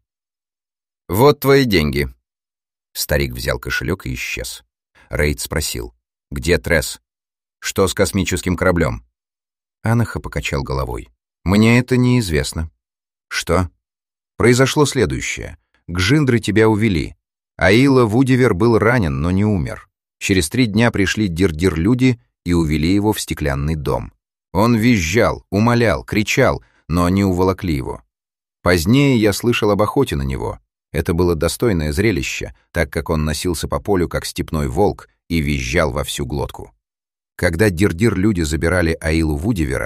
«Вот твои деньги». Старик взял кошелек и исчез. Рейд спросил: «Где Тресс? Что с космическим кораблем?» Анаха покачал головой. «Мне это неизвестно». «Что?» «Произошло следующее. Гжиндры тебя увели. Аила Вудивер был ранен, но не умер. Через три дня пришли дир-дир-люди и увели его в стеклянный дом. Он визжал, умолял, кричал, но они уволокли его. Позднее я слышал об охоте на него. Это было достойное зрелище, так как он носился по полю, как степной волк, и визжал во всю глотку. Когда дир-дир-люди забирали Аилу Вудивера,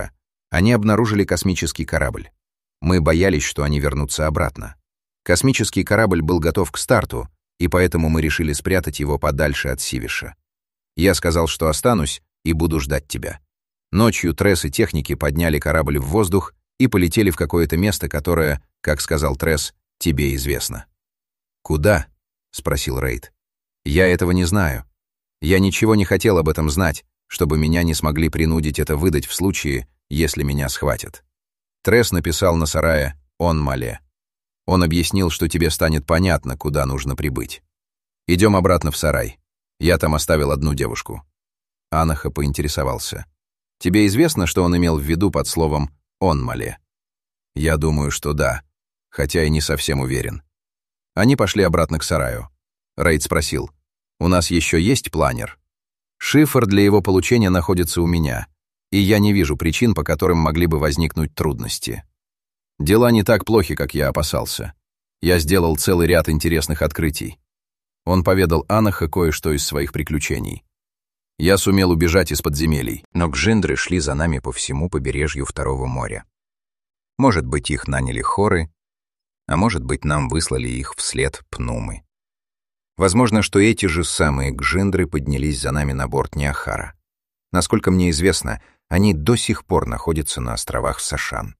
Они обнаружили космический корабль. Мы боялись, что они вернутся обратно. Космический корабль был готов к старту, и поэтому мы решили спрятать его подальше от Сивиша. Я сказал, что останусь и буду ждать тебя. Ночью Тресс и техники подняли корабль в воздух и полетели в какое-то место, которое, как сказал Тресс, тебе известно. «Куда?» — спросил Рейд. «Я этого не знаю. Я ничего не хотел об этом знать, чтобы меня не смогли принудить это выдать в случае, если меня схватят». Тресс написал на сарае «Он Мале». Он объяснил, что тебе станет понятно, куда нужно прибыть. Идем обратно в сарай. Я там оставил одну девушку. Анаха поинтересовался. Тебе известно, что он имел в виду под словом «Он Мале»? Я думаю, что да, хотя и не совсем уверен. Они пошли обратно к сараю. Рейд спросил, «У нас еще есть планер?» Шифр для его получения находится у меня, и я не вижу причин, по которым могли бы возникнуть трудности. Дела не так плохи, как я опасался. Я сделал целый ряд интересных открытий. Он поведал Анаха кое-что из своих приключений. Я сумел убежать из подземелий, но гжиндры шли за нами по всему побережью Второго моря. Может быть, их наняли хоры, а может быть, нам выслали их вслед пнумы. Возможно, что эти же самые гжиндры поднялись за нами на борт Ниахара. Насколько мне известно, они до сих пор находятся на островах Сашан.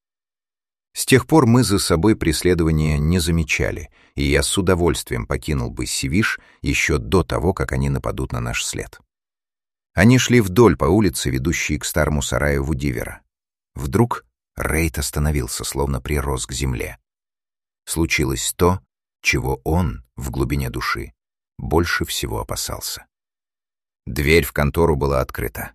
С тех пор мы за собой преследования не замечали, и я с удовольствием покинул бы Сивиш еще до того, как они нападут на наш след. Они шли вдоль по улице, ведущей к старому сараю Вудивера. Вдруг Рейд остановился, словно прирос к земле. Случилось то, чего он, в глубине души, больше всего опасался. Дверь в контору была открыта.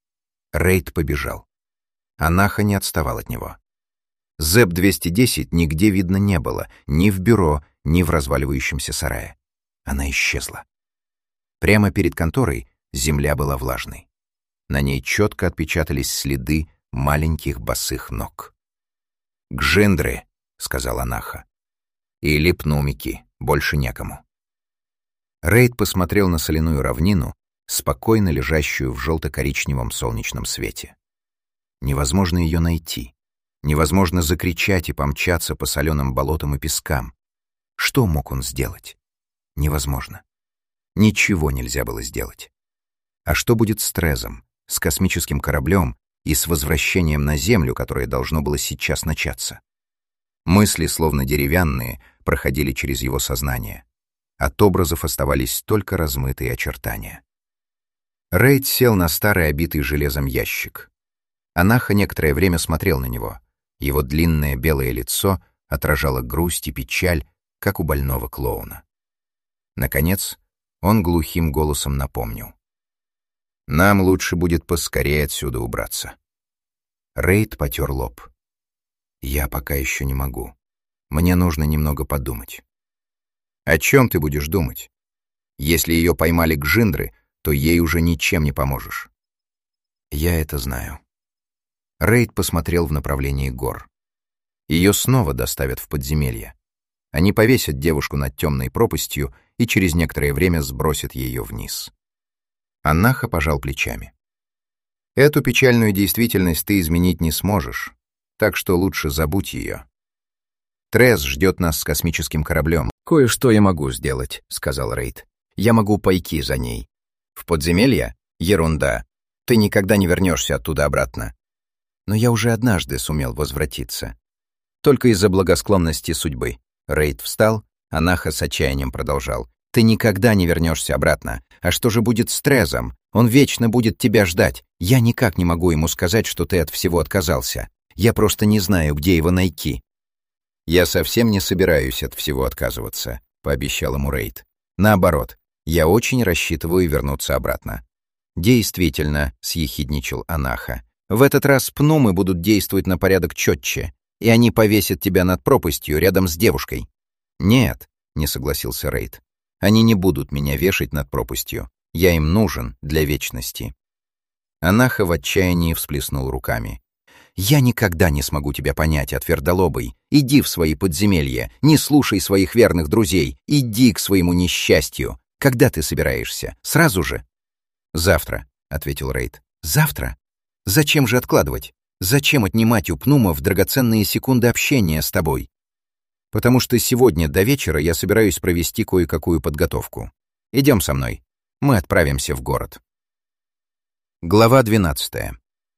Рейд побежал. Анаха не отставал от него. зэп двести десять нигде видно не было, ни в бюро, ни в разваливающемся сарае. Она исчезла. Прямо перед конторой земля была влажной. На ней четко отпечатались следы маленьких босых ног. «Гжиндры», — сказал Анаха. «Или пнумики, больше некому». Рейд посмотрел на соляную равнину, спокойно лежащую в желто-коричневом солнечном свете. Невозможно ее найти. Невозможно закричать и помчаться по соленым болотам и пескам. Что мог он сделать? Невозможно. Ничего нельзя было сделать. А что будет с Трезом, с космическим кораблем и с возвращением на Землю, которое должно было сейчас начаться? Мысли, словно деревянные, проходили через его сознание. От образов оставались только размытые очертания. Рейд сел на старый обитый железом ящик. Анаха некоторое время смотрел на него. Его длинное белое лицо отражало грусть и печаль, как у больного клоуна. Наконец, он глухим голосом напомнил. «Нам лучше будет поскорее отсюда убраться». Рейд потер лоб. «Я пока еще не могу. Мне нужно немного подумать». «О чем ты будешь думать? Если ее поймали гжиндры, то ей уже ничем не поможешь». «Я это знаю». Рейд посмотрел в направлении гор. Ее снова доставят в подземелье. Они повесят девушку над темной пропастью и через некоторое время сбросят ее вниз. Анаха пожал плечами. «Эту печальную действительность ты изменить не сможешь, так что лучше забудь ее. Тресс ждет нас с космическим кораблем». «Кое-что я могу сделать», — сказал Рейд. «Я могу пайки за ней». «В подземелье? Ерунда. Ты никогда не вернешься оттуда обратно». «Но я уже однажды сумел возвратиться. Только из-за благосклонности судьбы». Рейд встал, Анаха с отчаянием продолжал. «Ты никогда не вернешься обратно. А что же будет с Трезом? Он вечно будет тебя ждать. Я никак не могу ему сказать, что ты от всего отказался. Я просто не знаю, где его найти». «Я совсем не собираюсь от всего отказываться», — пообещал ему Рейд. «Наоборот, я очень рассчитываю вернуться обратно». «Действительно», — съехидничал Анаха. «В этот раз пнумы будут действовать на порядок четче, и они повесят тебя над пропастью рядом с девушкой». «Нет», — не согласился Рейд. «Они не будут меня вешать над пропастью. Я им нужен для вечности». Анаха в отчаянии всплеснул руками. «Я никогда не смогу тебя понять, отвердолобый. Иди в свои подземелья, не слушай своих верных друзей, иди к своему несчастью. Когда ты собираешься? Сразу же?» «Завтра», — ответил Рейд. «Завтра? Зачем же откладывать? Зачем отнимать у Пнумов драгоценные секунды общения с тобой? Потому что сегодня до вечера я собираюсь провести кое-какую подготовку. Идем со мной. Мы отправимся в город. Глава двенадцатая.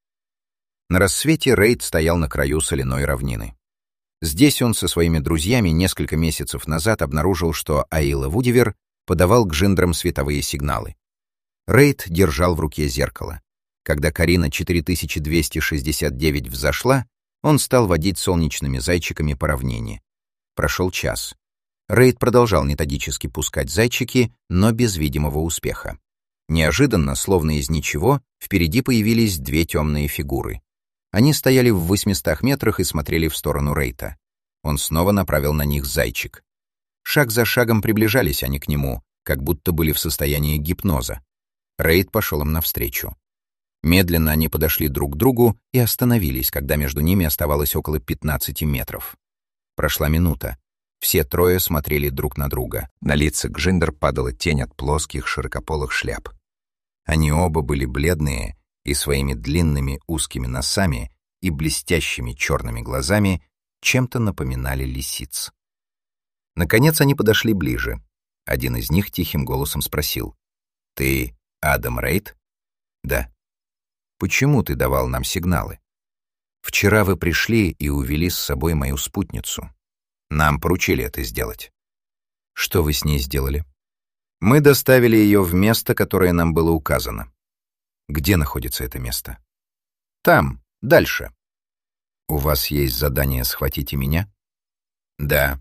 На рассвете Рейд стоял на краю соляной равнины. Здесь он со своими друзьями несколько месяцев назад обнаружил, что Аила Вудивер подавал Гжиндрам световые сигналы. Рейд держал в руке зеркало. Когда Карина четыре тысячи двести шестьдесят девять взошла, он стал водить солнечными зайчиками по равнине. Прошел час. Рейд продолжал методически пускать зайчики, но без видимого успеха. Неожиданно, словно из ничего, впереди появились две темные фигуры. Они стояли в восьмистах метрах и смотрели в сторону Рейта. Он снова направил на них зайчик. Шаг за шагом приближались они к нему, как будто были в состоянии гипноза. Рейд пошел им навстречу. Медленно они подошли друг к другу и остановились, когда между ними оставалось около пятнадцати метров. Прошла минута. Все трое смотрели друг на друга. На лица Гжиндр падала тень от плоских широкополых шляп. Они оба были бледные и своими длинными узкими носами и блестящими черными глазами чем-то напоминали лисиц. Наконец они подошли ближе. Один из них тихим голосом спросил: «Ты Адам Рейд?» «Да». «Почему ты давал нам сигналы?» «Вчера вы пришли и увели с собой мою спутницу. Нам поручили это сделать». «Что вы с ней сделали?» «Мы доставили ее в место, которое нам было указано». «Где находится это место?» «Там, дальше». «У вас есть задание схватить и меня?» «Да».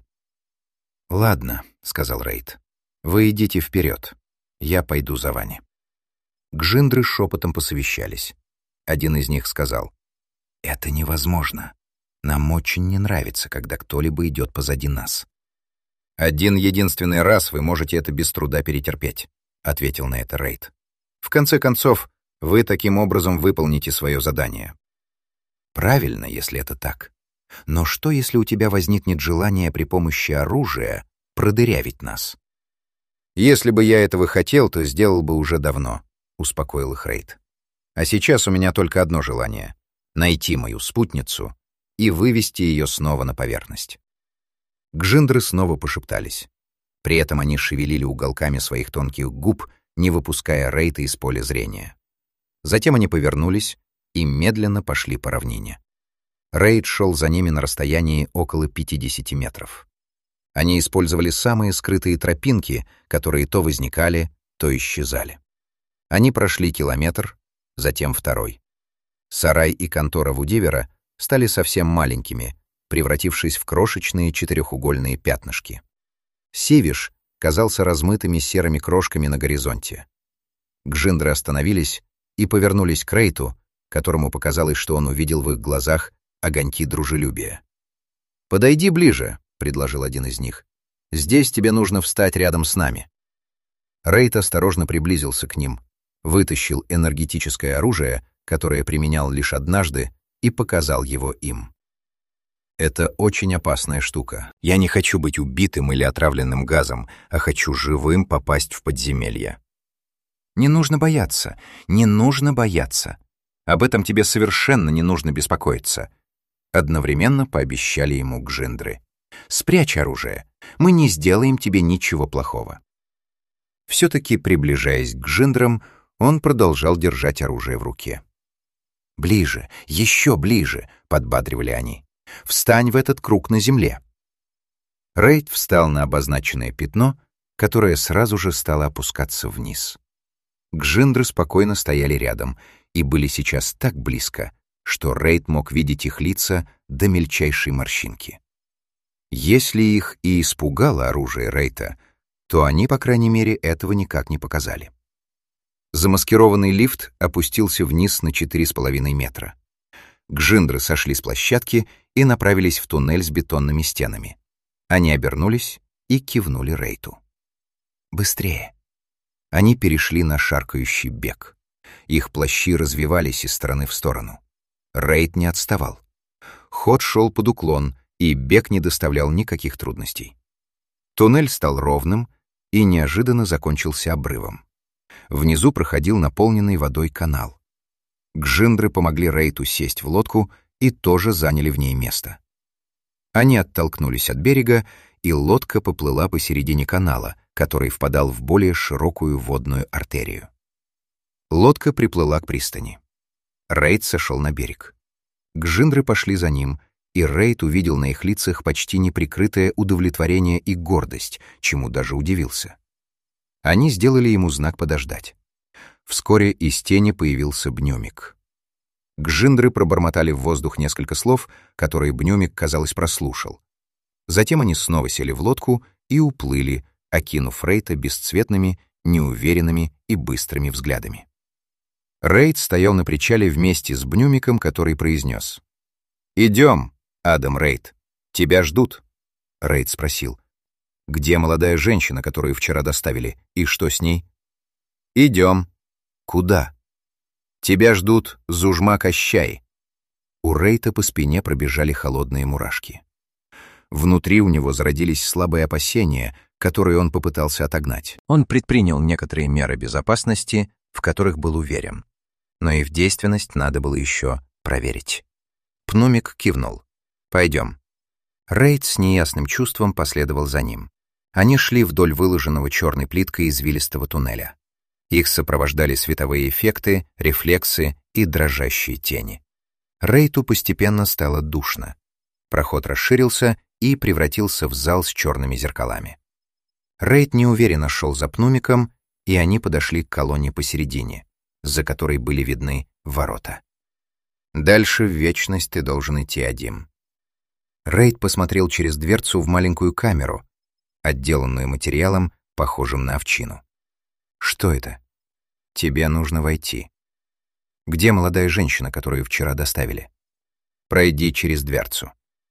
«Ладно», — сказал Рейд. «Вы идите вперед. Я пойду за вами». Гжиндры шепотом посовещались. Один из них сказал: «Это невозможно. Нам очень не нравится, когда кто-либо идет позади нас». «Один единственный раз вы можете это без труда перетерпеть», — ответил на это Рейд. «В конце концов, вы таким образом выполните свое задание». «Правильно, если это так. Но что, если у тебя возникнет желание при помощи оружия продырявить нас?» «Если бы я этого хотел, то сделал бы уже давно», — успокоил их Рейд. «А сейчас у меня только одно желание — найти мою спутницу и вывести ее снова на поверхность». Гжиндры снова пошептались. При этом они шевелили уголками своих тонких губ, не выпуская Рейда из поля зрения. Затем они повернулись и медленно пошли по равнине. Рейд шел за ними на расстоянии около пятидесяти метров. Они использовали самые скрытые тропинки, которые то возникали, то исчезали. Они прошли километр, затем второй. Сарай и контора Вудивера стали совсем маленькими, превратившись в крошечные четырехугольные пятнышки. Сивиш казался размытыми серыми крошками на горизонте. Гжиндры остановились и повернулись к Рейту, которому показалось, что он увидел в их глазах огоньки дружелюбия. «Подойди ближе», — предложил один из них. «Здесь тебе нужно встать рядом с нами». Рейт осторожно приблизился к ним, вытащил энергетическое оружие, которое применял лишь однажды, и показал его им. «Это очень опасная штука. Я не хочу быть убитым или отравленным газом, а хочу живым попасть в подземелье». «Не нужно бояться, не нужно бояться. Об этом тебе совершенно не нужно беспокоиться», — одновременно пообещали ему Гжиндры. «Спрячь оружие. Мы не сделаем тебе ничего плохого». Все-таки, приближаясь к Гжиндрам, он продолжал держать оружие в руке. «Ближе, еще ближе», — подбадривали они. «Встань в этот круг на земле». Рейд встал на обозначенное пятно, которое сразу же стало опускаться вниз. Гжиндры спокойно стояли рядом и были сейчас так близко, что Рейд мог видеть их лица до мельчайшей морщинки. Если их и испугало оружие Рейта, то они, по крайней мере, этого никак не показали. Замаскированный лифт опустился вниз на четыре с половиной метра. Гжиндры сошли с площадки и направились в туннель с бетонными стенами. Они обернулись и кивнули Рейту. «Быстрее!» Они перешли на шаркающий бег. Их плащи развивались из стороны в сторону. Рейд не отставал. Ход шел под уклон, и бег не доставлял никаких трудностей. Туннель стал ровным и неожиданно закончился обрывом. Внизу проходил наполненный водой канал. Гжиндры помогли Рейту сесть в лодку и тоже заняли в ней место. Они оттолкнулись от берега, и лодка поплыла посередине канала, который впадал в более широкую водную артерию. Лодка приплыла к пристани. Рейт сошел на берег. Гжиндры пошли за ним, и Рейт увидел на их лицах почти неприкрытое удовлетворение и гордость, чему даже удивился. Они сделали ему знак подождать. Вскоре из тени появился Бнюмик. Гжиндры пробормотали в воздух несколько слов, которые Бнюмик, казалось, прослушал. Затем они снова сели в лодку и уплыли, окинув Рейта бесцветными, неуверенными и быстрыми взглядами. Рейт стоял на причале вместе с Бнюмиком, который произнес: «Идем, Адам Рейт, тебя ждут». Рейт спросил: «Где молодая женщина, которую вчера доставили, и что с ней?» «Идем». «Куда?» «Тебя ждут Зужма-Кощай». У Рейта по спине пробежали холодные мурашки. Внутри у него зародились слабые опасения, которые он попытался отогнать. Он предпринял некоторые меры безопасности, в которых был уверен. Но и в действенность надо было еще проверить. Пнумик кивнул. «Пойдем». Рейт с неясным чувством последовал за ним. Они шли вдоль выложенного черной плиткой извилистого туннеля. Их сопровождали световые эффекты, рефлексы и дрожащие тени. Рейту постепенно стало душно. Проход расширился и превратился в зал с черными зеркалами. Рейт неуверенно шел за Пнумиком, и они подошли к колонне посередине, за которой были видны ворота. «Дальше в вечность ты должен идти один». Рейт посмотрел через дверцу в маленькую камеру, отделанную материалом, похожим на овчину. «Что это?» «Тебе нужно войти». «Где молодая женщина, которую вчера доставили?» «Пройди через дверцу».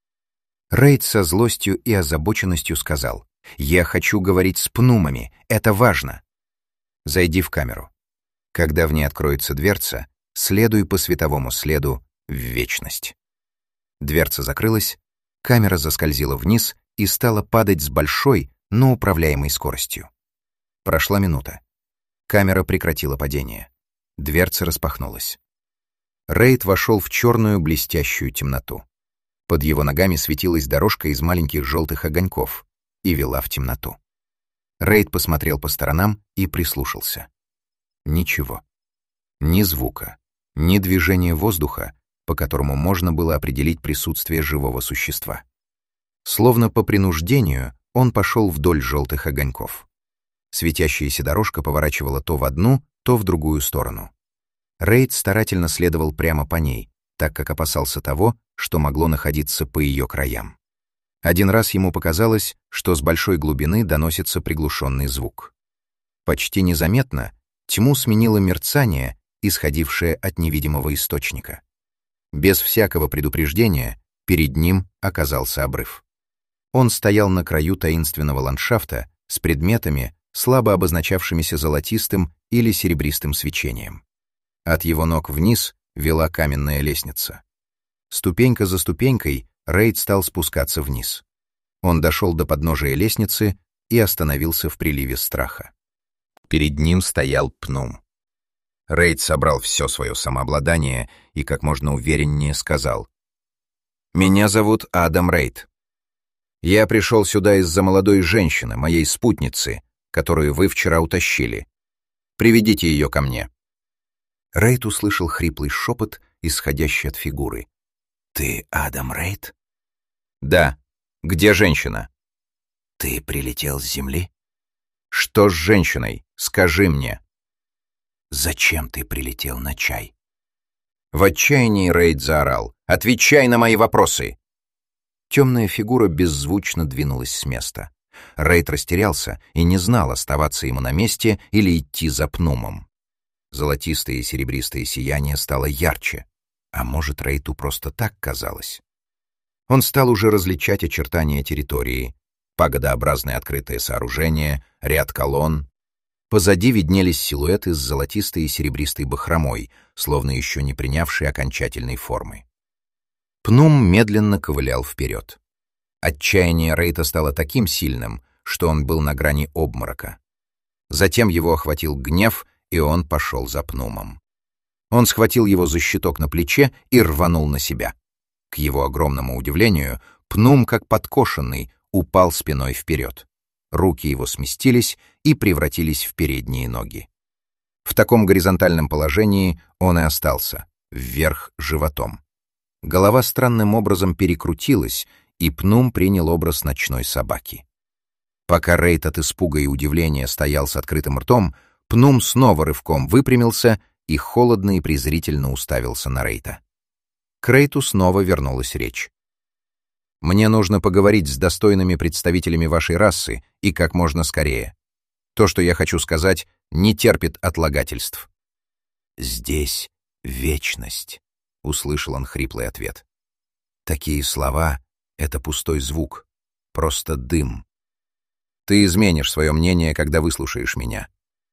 Рейт со злостью и озабоченностью сказал: «Я хочу говорить с Пнумами, это важно». «Зайди в камеру. Когда в ней откроется дверца, следуй по световому следу в вечность». Дверца закрылась, камера заскользила вниз и стала падать с большой, но управляемой скоростью. Прошла минута. Камера прекратила падение. Дверца распахнулась. Рейт вошел в черную блестящую темноту. Под его ногами светилась дорожка из маленьких желтых огоньков и вела в темноту. Рейт посмотрел по сторонам и прислушался. Ничего. Ни звука, ни движения воздуха, по которому можно было определить присутствие живого существа. Словно по принуждению он пошел вдоль желтых огоньков. Светящаяся дорожка поворачивала то в одну, то в другую сторону. Рейт старательно следовал прямо по ней, так как опасался того, что могло находиться по ее краям. Один раз ему показалось, что с большой глубины доносится приглушенный звук. Почти незаметно тьму сменило мерцание, исходившее от невидимого источника. Без всякого предупреждения перед ним оказался обрыв. Он стоял на краю таинственного ландшафта с предметами, слабо обозначавшимися золотистым или серебристым свечением. От его ног вниз вела каменная лестница. Ступенька за ступенькой Рейт стал спускаться вниз. Он дошел до подножия лестницы и остановился в приливе страха. Перед ним стоял Пнум. Рейт собрал все свое самообладание и как можно увереннее сказал: «Меня зовут Адам Рейт. Я пришел сюда из-за молодой женщины, моей спутницы, которую вы вчера утащили. Приведите ее ко мне». Рейт услышал хриплый шепот, исходящий от фигуры. «Ты Адам Рейт?» «Да. Где женщина?» «Ты прилетел с земли?» «Что с женщиной? Скажи мне». «Зачем ты прилетел на чай?» В отчаянии Рейт заорал: «Отвечай на мои вопросы!» Темная фигура беззвучно двинулась с места. Рейт растерялся и не знал, оставаться ему на месте или идти за Пнумом. Золотистое и серебристое сияние стало ярче, а может, Рейту просто так казалось. Он стал уже различать очертания территории, пагодообразное открытое сооружение, ряд колонн. Позади виднелись силуэты с золотистой и серебристой бахромой, словно еще не принявшие окончательной формы. Пнум медленно ковылял вперед. Отчаяние Рейта стало таким сильным, что он был на грани обморока. Затем его охватил гнев, и он пошел за Пнумом. Он схватил его за щиток на плече и рванул на себя. К его огромному удивлению, Пнум, как подкошенный, упал спиной вперед. Руки его сместились и превратились в передние ноги. В таком горизонтальном положении он и остался, вверх животом. Голова странным образом перекрутилась, и Пнум принял образ ночной собаки. Пока Рейд от испуга и удивления стоял с открытым ртом, Пнум снова рывком выпрямился и холодно и презрительно уставился на Рейда. К Рейту снова вернулась речь. «Мне нужно поговорить с достойными представителями вашей расы и как можно скорее. То, что я хочу сказать, не терпит отлагательств». «Здесь вечность», — услышал он хриплый ответ. «Такие слова — это пустой звук, просто дым. Ты изменишь свое мнение, когда выслушаешь меня.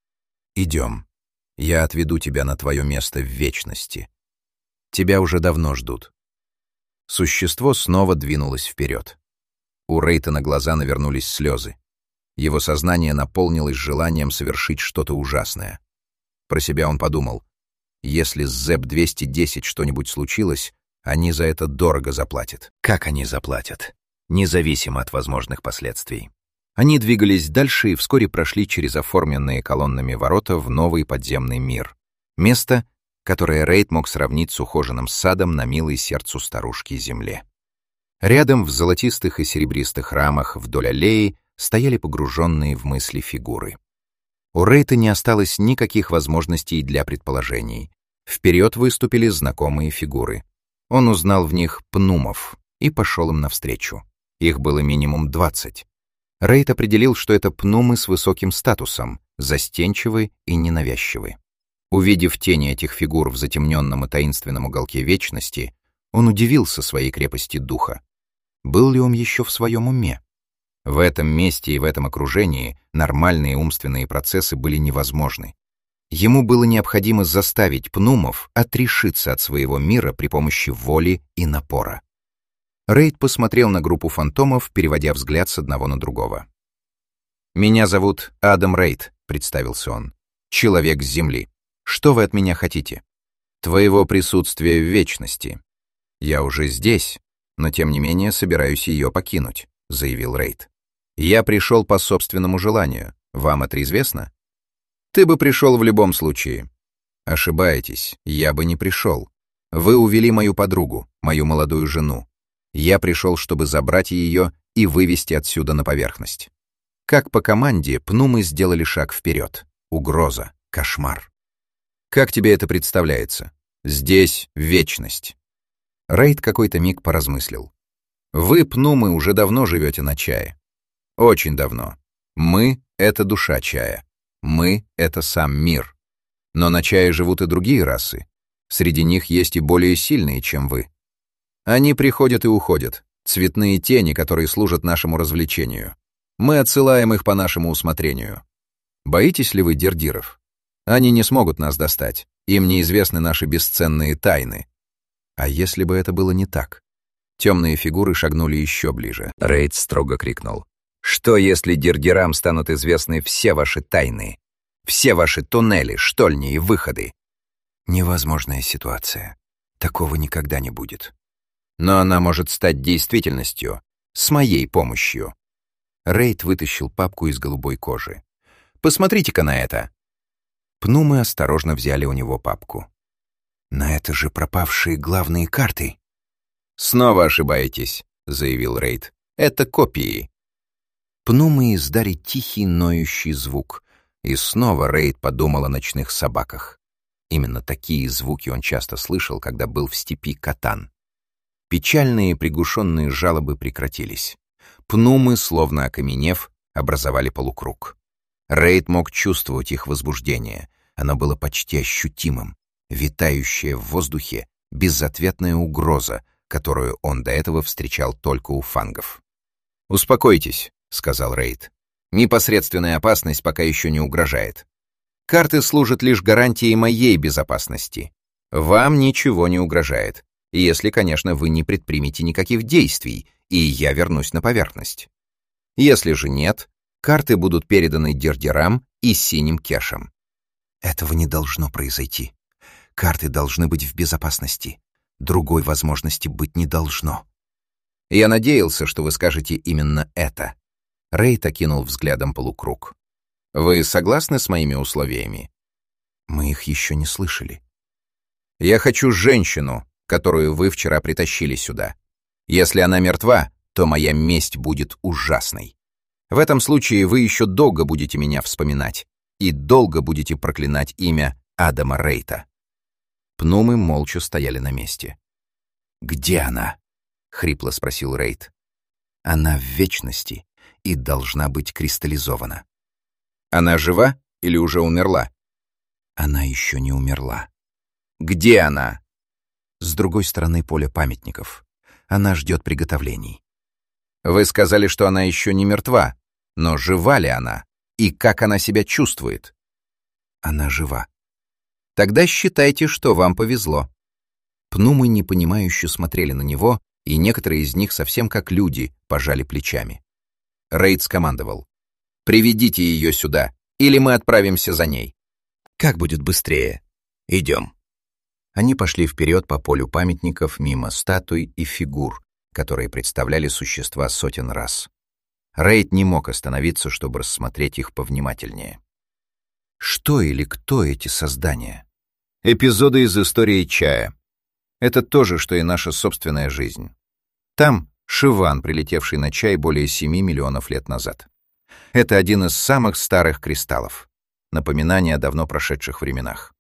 Идем. Я отведу тебя на твое место в вечности. Тебя уже давно ждут». Существо снова двинулось вперед. У Рейта на глаза навернулись слезы. Его сознание наполнилось желанием совершить что-то ужасное. Про себя он подумал: если с зэп двести десять что-нибудь случилось, они за это дорого заплатят. Как они заплатят? Независимо от возможных последствий. Они двигались дальше и вскоре прошли через оформленные колоннами ворота в новый подземный мир. Место, которое Рейд мог сравнить с ухоженным садом на милой сердцу старушки земле. Рядом в золотистых и серебристых рамах вдоль аллеи стояли погруженные в мысли фигуры. У Рейта не осталось никаких возможностей для предположений. Вперед выступили знакомые фигуры. Он узнал в них пнумов и пошел им навстречу. Их было минимум двадцать. Рейд определил, что это пнумы с высоким статусом, застенчивы и ненавязчивы. Увидев тени этих фигур в затемненном и таинственном уголке вечности, он удивился своей крепости духа. Был ли он еще в своем уме? В этом месте и в этом окружении нормальные умственные процессы были невозможны. Ему было необходимо заставить пнумов отрешиться от своего мира при помощи воли и напора. Рейд посмотрел на группу фантомов, переводя взгляд с одного на другого. «Меня зовут Адам Рейд», — представился он. «Человек с Земли. Что вы от меня хотите?» «Твоего присутствия в вечности. Я уже здесь, но тем не менее собираюсь ее покинуть», — заявил Рейд. «Я пришел по собственному желанию. Вам это известно?» «Ты бы пришел в любом случае». «Ошибаетесь, я бы не пришел. Вы увели мою подругу, мою молодую жену. Я пришел, чтобы забрать ее и вывести отсюда на поверхность». Как по команде, пнумы сделали шаг вперед. Угроза, кошмар. «Как тебе это представляется? Здесь вечность». Рейд какой-то миг поразмыслил. «Вы, пнумы, уже давно живете на чае. Очень давно. Мы — это душа чая. Мы — это сам мир. Но на чае живут и другие расы. Среди них есть и более сильные, чем вы. Они приходят и уходят, цветные тени, которые служат нашему развлечению. Мы отсылаем их по нашему усмотрению. Боитесь ли вы дердиров? Они не смогут нас достать. Им неизвестны наши бесценные тайны». А если бы это было не так? Темные фигуры шагнули еще ближе. Рейд строго крикнул: «Что, если дердирам станут известны все ваши тайны? Все ваши туннели, штольни и выходы?» Невозможная ситуация. Такого никогда не будет. Но она может стать действительностью. С моей помощью. Рейд вытащил папку из голубой кожи. «Посмотрите-ка на это!» Пнумы осторожно взяли у него папку. «На это же пропавшие главные карты!» «Снова ошибаетесь», — заявил Рейд. «Это копии». Пнумы издали тихий ноющий звук, и снова Рейд подумал о ночных собаках. Именно такие звуки он часто слышал, когда был в степи Катан. Печальные приглушенные жалобы прекратились. Пнумы, словно окаменев, образовали полукруг. Рейд мог чувствовать их возбуждение. Оно было почти ощутимым. Витающая в воздухе безответная угроза, которую он до этого встречал только у фангов. «Успокойтесь», — сказал Рейд. «Непосредственная опасность пока еще не угрожает. Карты служат лишь гарантией моей безопасности. Вам ничего не угрожает, если, конечно, вы не предпримете никаких действий, и я вернусь на поверхность. Если же нет, карты будут переданы дердирам и синим кешам». «Этого не должно произойти. Карты должны быть в безопасности. Другой возможности быть не должно. Я надеялся, что вы скажете именно это. Рейд окинул взглядом полукруг. Вы согласны с моими условиями? Мы их еще не слышали. Я хочу женщину, которую вы вчера притащили сюда. Если она мертва, то моя месть будет ужасной. В этом случае вы еще долго будете меня вспоминать и долго будете проклинать имя Адама Рейта. Пнумы молча стояли на месте. «Где она?» — хрипло спросил Рейд. «Она в вечности и должна быть кристаллизована». «Она жива или уже умерла?» «Она еще не умерла». «Где она?» «С другой стороны поля памятников. Она ждет приготовлений». «Вы сказали, что она еще не мертва, но жива ли она? И как она себя чувствует?» «Она жива». «Тогда считайте, что вам повезло». Пнумы непонимающе смотрели на него, и некоторые из них совсем как люди пожали плечами. Рейд скомандовал: «Приведите ее сюда, или мы отправимся за ней». «Как будет быстрее? Идем». Они пошли вперед по полю памятников мимо статуй и фигур, которые представляли существа сотен рас. Рейд не мог остановиться, чтобы рассмотреть их повнимательнее. Что или кто эти создания? Эпизоды из истории Чая. Это то же, что и наша собственная жизнь. Там Шиван, прилетевший на Чай более семи миллионов лет назад. Это один из самых старых кристаллов. Напоминание о давно прошедших временах.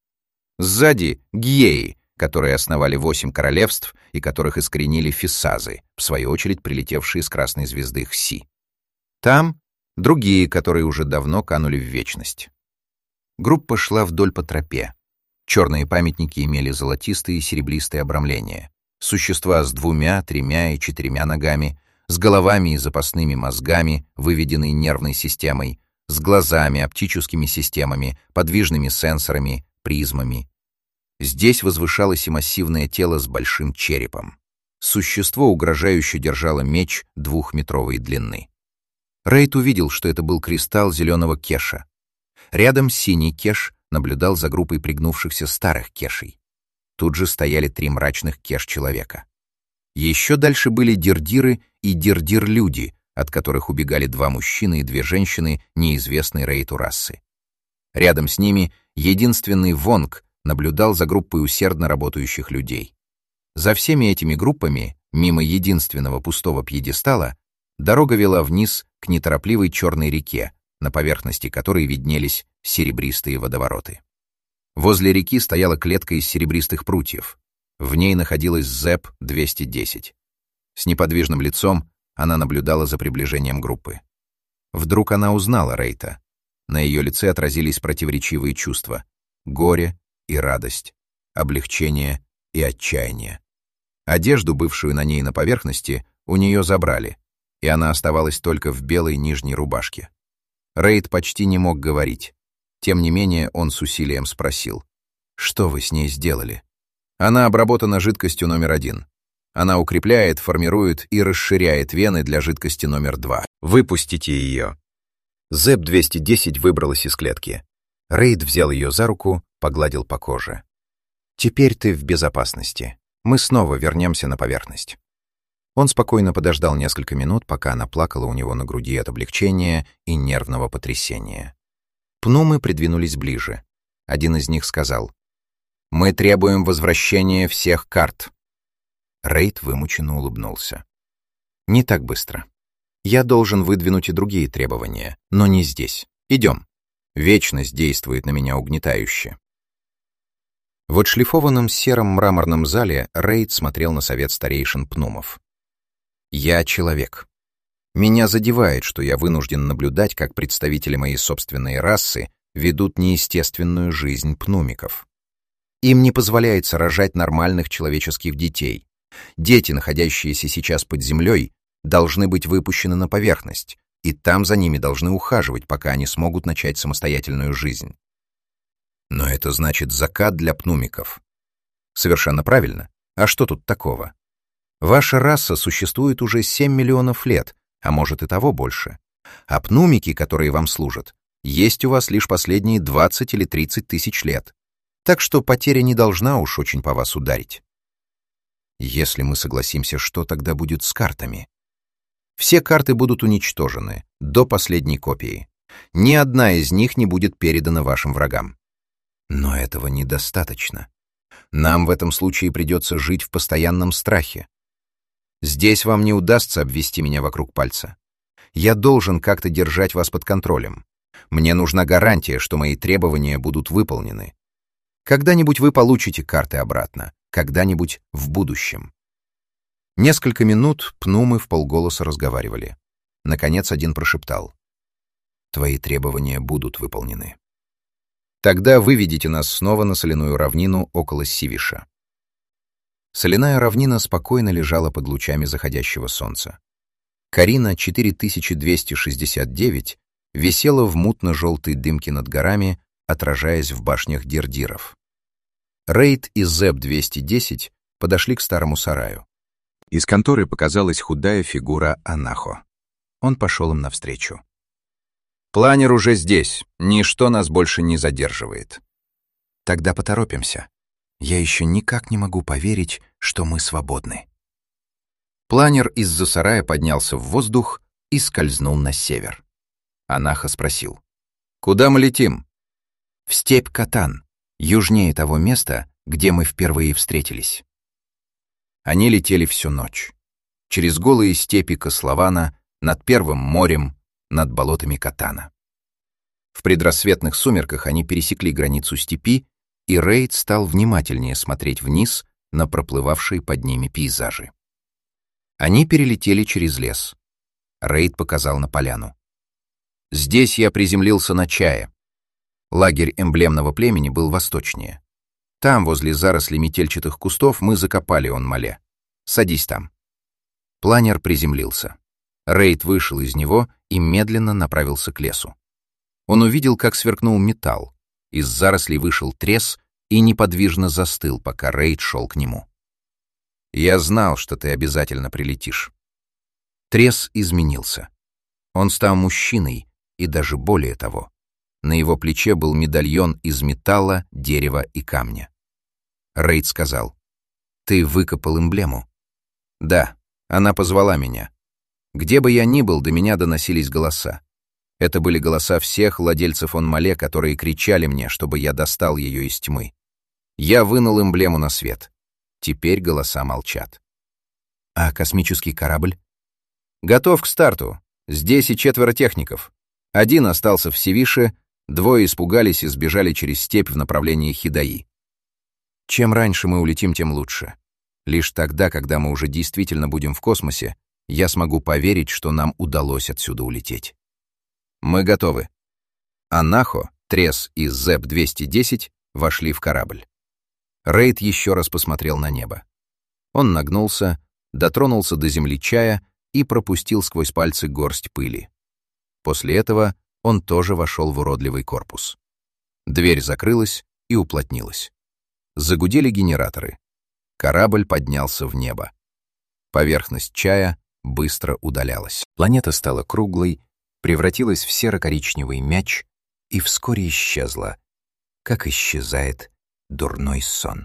Сзади — Гьеи, которые основали восемь королевств и которых искоренили фиссазы, в свою очередь прилетевшие с красной звезды Хси. Там — другие, которые уже давно канули в вечность. Группа шла вдоль по тропе. Черные памятники имели золотистые и серебристые обрамления. Существа с двумя, тремя и четырьмя ногами, с головами и запасными мозгами, выведенной нервной системой, с глазами, оптическими системами, подвижными сенсорами, призмами. Здесь возвышалось и массивное тело с большим черепом. Существо угрожающе держало меч двухметровой длины. Рейд увидел, что это был кристалл зеленого кеша. Рядом синий кеш наблюдал за группой пригнувшихся старых кешей. Тут же стояли три мрачных кеш-человека. Еще дальше были дирдиры и дирдир-люди, от которых убегали два мужчины и две женщины неизвестной Рейту расы. Рядом с ними единственный Вонг наблюдал за группой усердно работающих людей. За всеми этими группами, мимо единственного пустого пьедестала, дорога вела вниз к неторопливой черной реке, на поверхности которой виднелись серебристые водовороты. Возле реки стояла клетка из серебристых прутьев. В ней находилась зэп двести десять. С неподвижным лицом она наблюдала за приближением группы. Вдруг она узнала Рейта. На ее лице отразились противоречивые чувства — горе и радость, облегчение и отчаяние. Одежду, бывшую на ней на поверхности, у нее забрали, и она оставалась только в белой нижней рубашке. Рейд почти не мог говорить. Тем не менее, он с усилием спросил: «Что вы с ней сделали?» «Она обработана жидкостью номер один. Она укрепляет, формирует и расширяет вены для жидкости номер два. Выпустите ее». зэп двести десять выбралась из клетки. Рейд взял ее за руку, погладил по коже. «Теперь ты в безопасности. Мы снова вернемся на поверхность». Он спокойно подождал несколько минут, пока она плакала у него на груди от облегчения и нервного потрясения. Пнумы придвинулись ближе. Один из них сказал: «Мы требуем возвращения всех карт». Рейд вымученно улыбнулся. «Не так быстро. Я должен выдвинуть и другие требования, но не здесь. Идем. Вечность действует на меня угнетающе». В отшлифованном сером мраморном зале Рейд смотрел на совет старейшин Пнумов. «Я человек. Меня задевает, что я вынужден наблюдать, как представители моей собственной расы ведут неестественную жизнь пнумиков. Им не позволяется рожать нормальных человеческих детей. Дети, находящиеся сейчас под землей, должны быть выпущены на поверхность, и там за ними должны ухаживать, пока они смогут начать самостоятельную жизнь. Но это значит закат для пнумиков. Совершенно правильно. А что тут такого? Ваша раса существует уже семь миллионов лет, а может и того больше. А пнумики, которые вам служат, есть у вас лишь последние двадцать или тридцать тысяч лет. так что потеря не должна уж очень по вас ударить. Если мы согласимся, что тогда будет с картами? Все карты будут уничтожены, до последней копии. Ни одна из них не будет передана вашим врагам. Но этого недостаточно. Нам в этом случае придется жить в постоянном страхе. Здесь вам не удастся обвести меня вокруг пальца. Я должен как-то держать вас под контролем. Мне нужна гарантия, что мои требования будут выполнены. Когда-нибудь вы получите карты обратно, когда-нибудь в будущем. Несколько минут пнумы вполголоса разговаривали. Наконец один прошептал: «Твои требования будут выполнены. Тогда выведите нас снова на соляную равнину около Сивиша». Соляная равнина спокойно лежала под лучами заходящего солнца. Карина четыре тысячи двести шестьдесят девять висела в мутно-желтой дымке над горами, отражаясь в башнях дирдиров. Рейд и Зэп двести десять подошли к старому сараю. Из конторы показалась худая фигура Анахо. Он пошел им навстречу. «Планер уже здесь. Ничто нас больше не задерживает». «Тогда поторопимся. Я еще никак не могу поверить, что мы свободны». Планер из-за сарая поднялся в воздух и скользнул на север. Анахо спросил: «Куда мы летим?» «В степь Катан, южнее того места, где мы впервые встретились». Они летели всю ночь. Через голые степи Кослована, над Первым морем, над болотами Катана. В предрассветных сумерках они пересекли границу степи, и Рейд стал внимательнее смотреть вниз на проплывавшие под ними пейзажи. Они перелетели через лес. Рейд показал на поляну. «Здесь я приземлился на Чае. Лагерь эмблемного племени был восточнее. Там, возле зарослей метельчатых кустов, мы закопали он-мале. Садись там». Планер приземлился. Рейд вышел из него и медленно направился к лесу. Он увидел, как сверкнул металл. Из зарослей вышел трес и неподвижно застыл, пока Рейд шел к нему. «Я знал, что ты обязательно прилетишь». Трес изменился. Он стал мужчиной, и даже более того. На его плече был медальон из металла, дерева и камня. Рейд сказал: «Ты выкопал эмблему?» «Да, она позвала меня. Где бы я ни был, до меня доносились голоса. Это были голоса всех владельцев он-мале, которые кричали мне, чтобы я достал ее из тьмы. Я вынул эмблему на свет. Теперь голоса молчат». «А космический корабль?» «Готов к старту. Здесь и четверо техников. Один остался в Сивише, двое испугались и сбежали через степь в направлении Хидаи. Чем раньше мы улетим, тем лучше. Лишь тогда, когда мы уже действительно будем в космосе, я смогу поверить, что нам удалось отсюда улететь». «Мы готовы». Анахо, Трес и Зэп двести десять вошли в корабль. Рейд еще раз посмотрел на небо. Он нагнулся, дотронулся до земли Чая и пропустил сквозь пальцы горсть пыли. После этого он тоже вошел в уродливый корпус. Дверь закрылась и уплотнилась. Загудели генераторы. Корабль поднялся в небо. Поверхность Чая быстро удалялась. Планета стала круглой, превратилась в серо-коричневый мяч и вскоре исчезла, как исчезает дурной сон.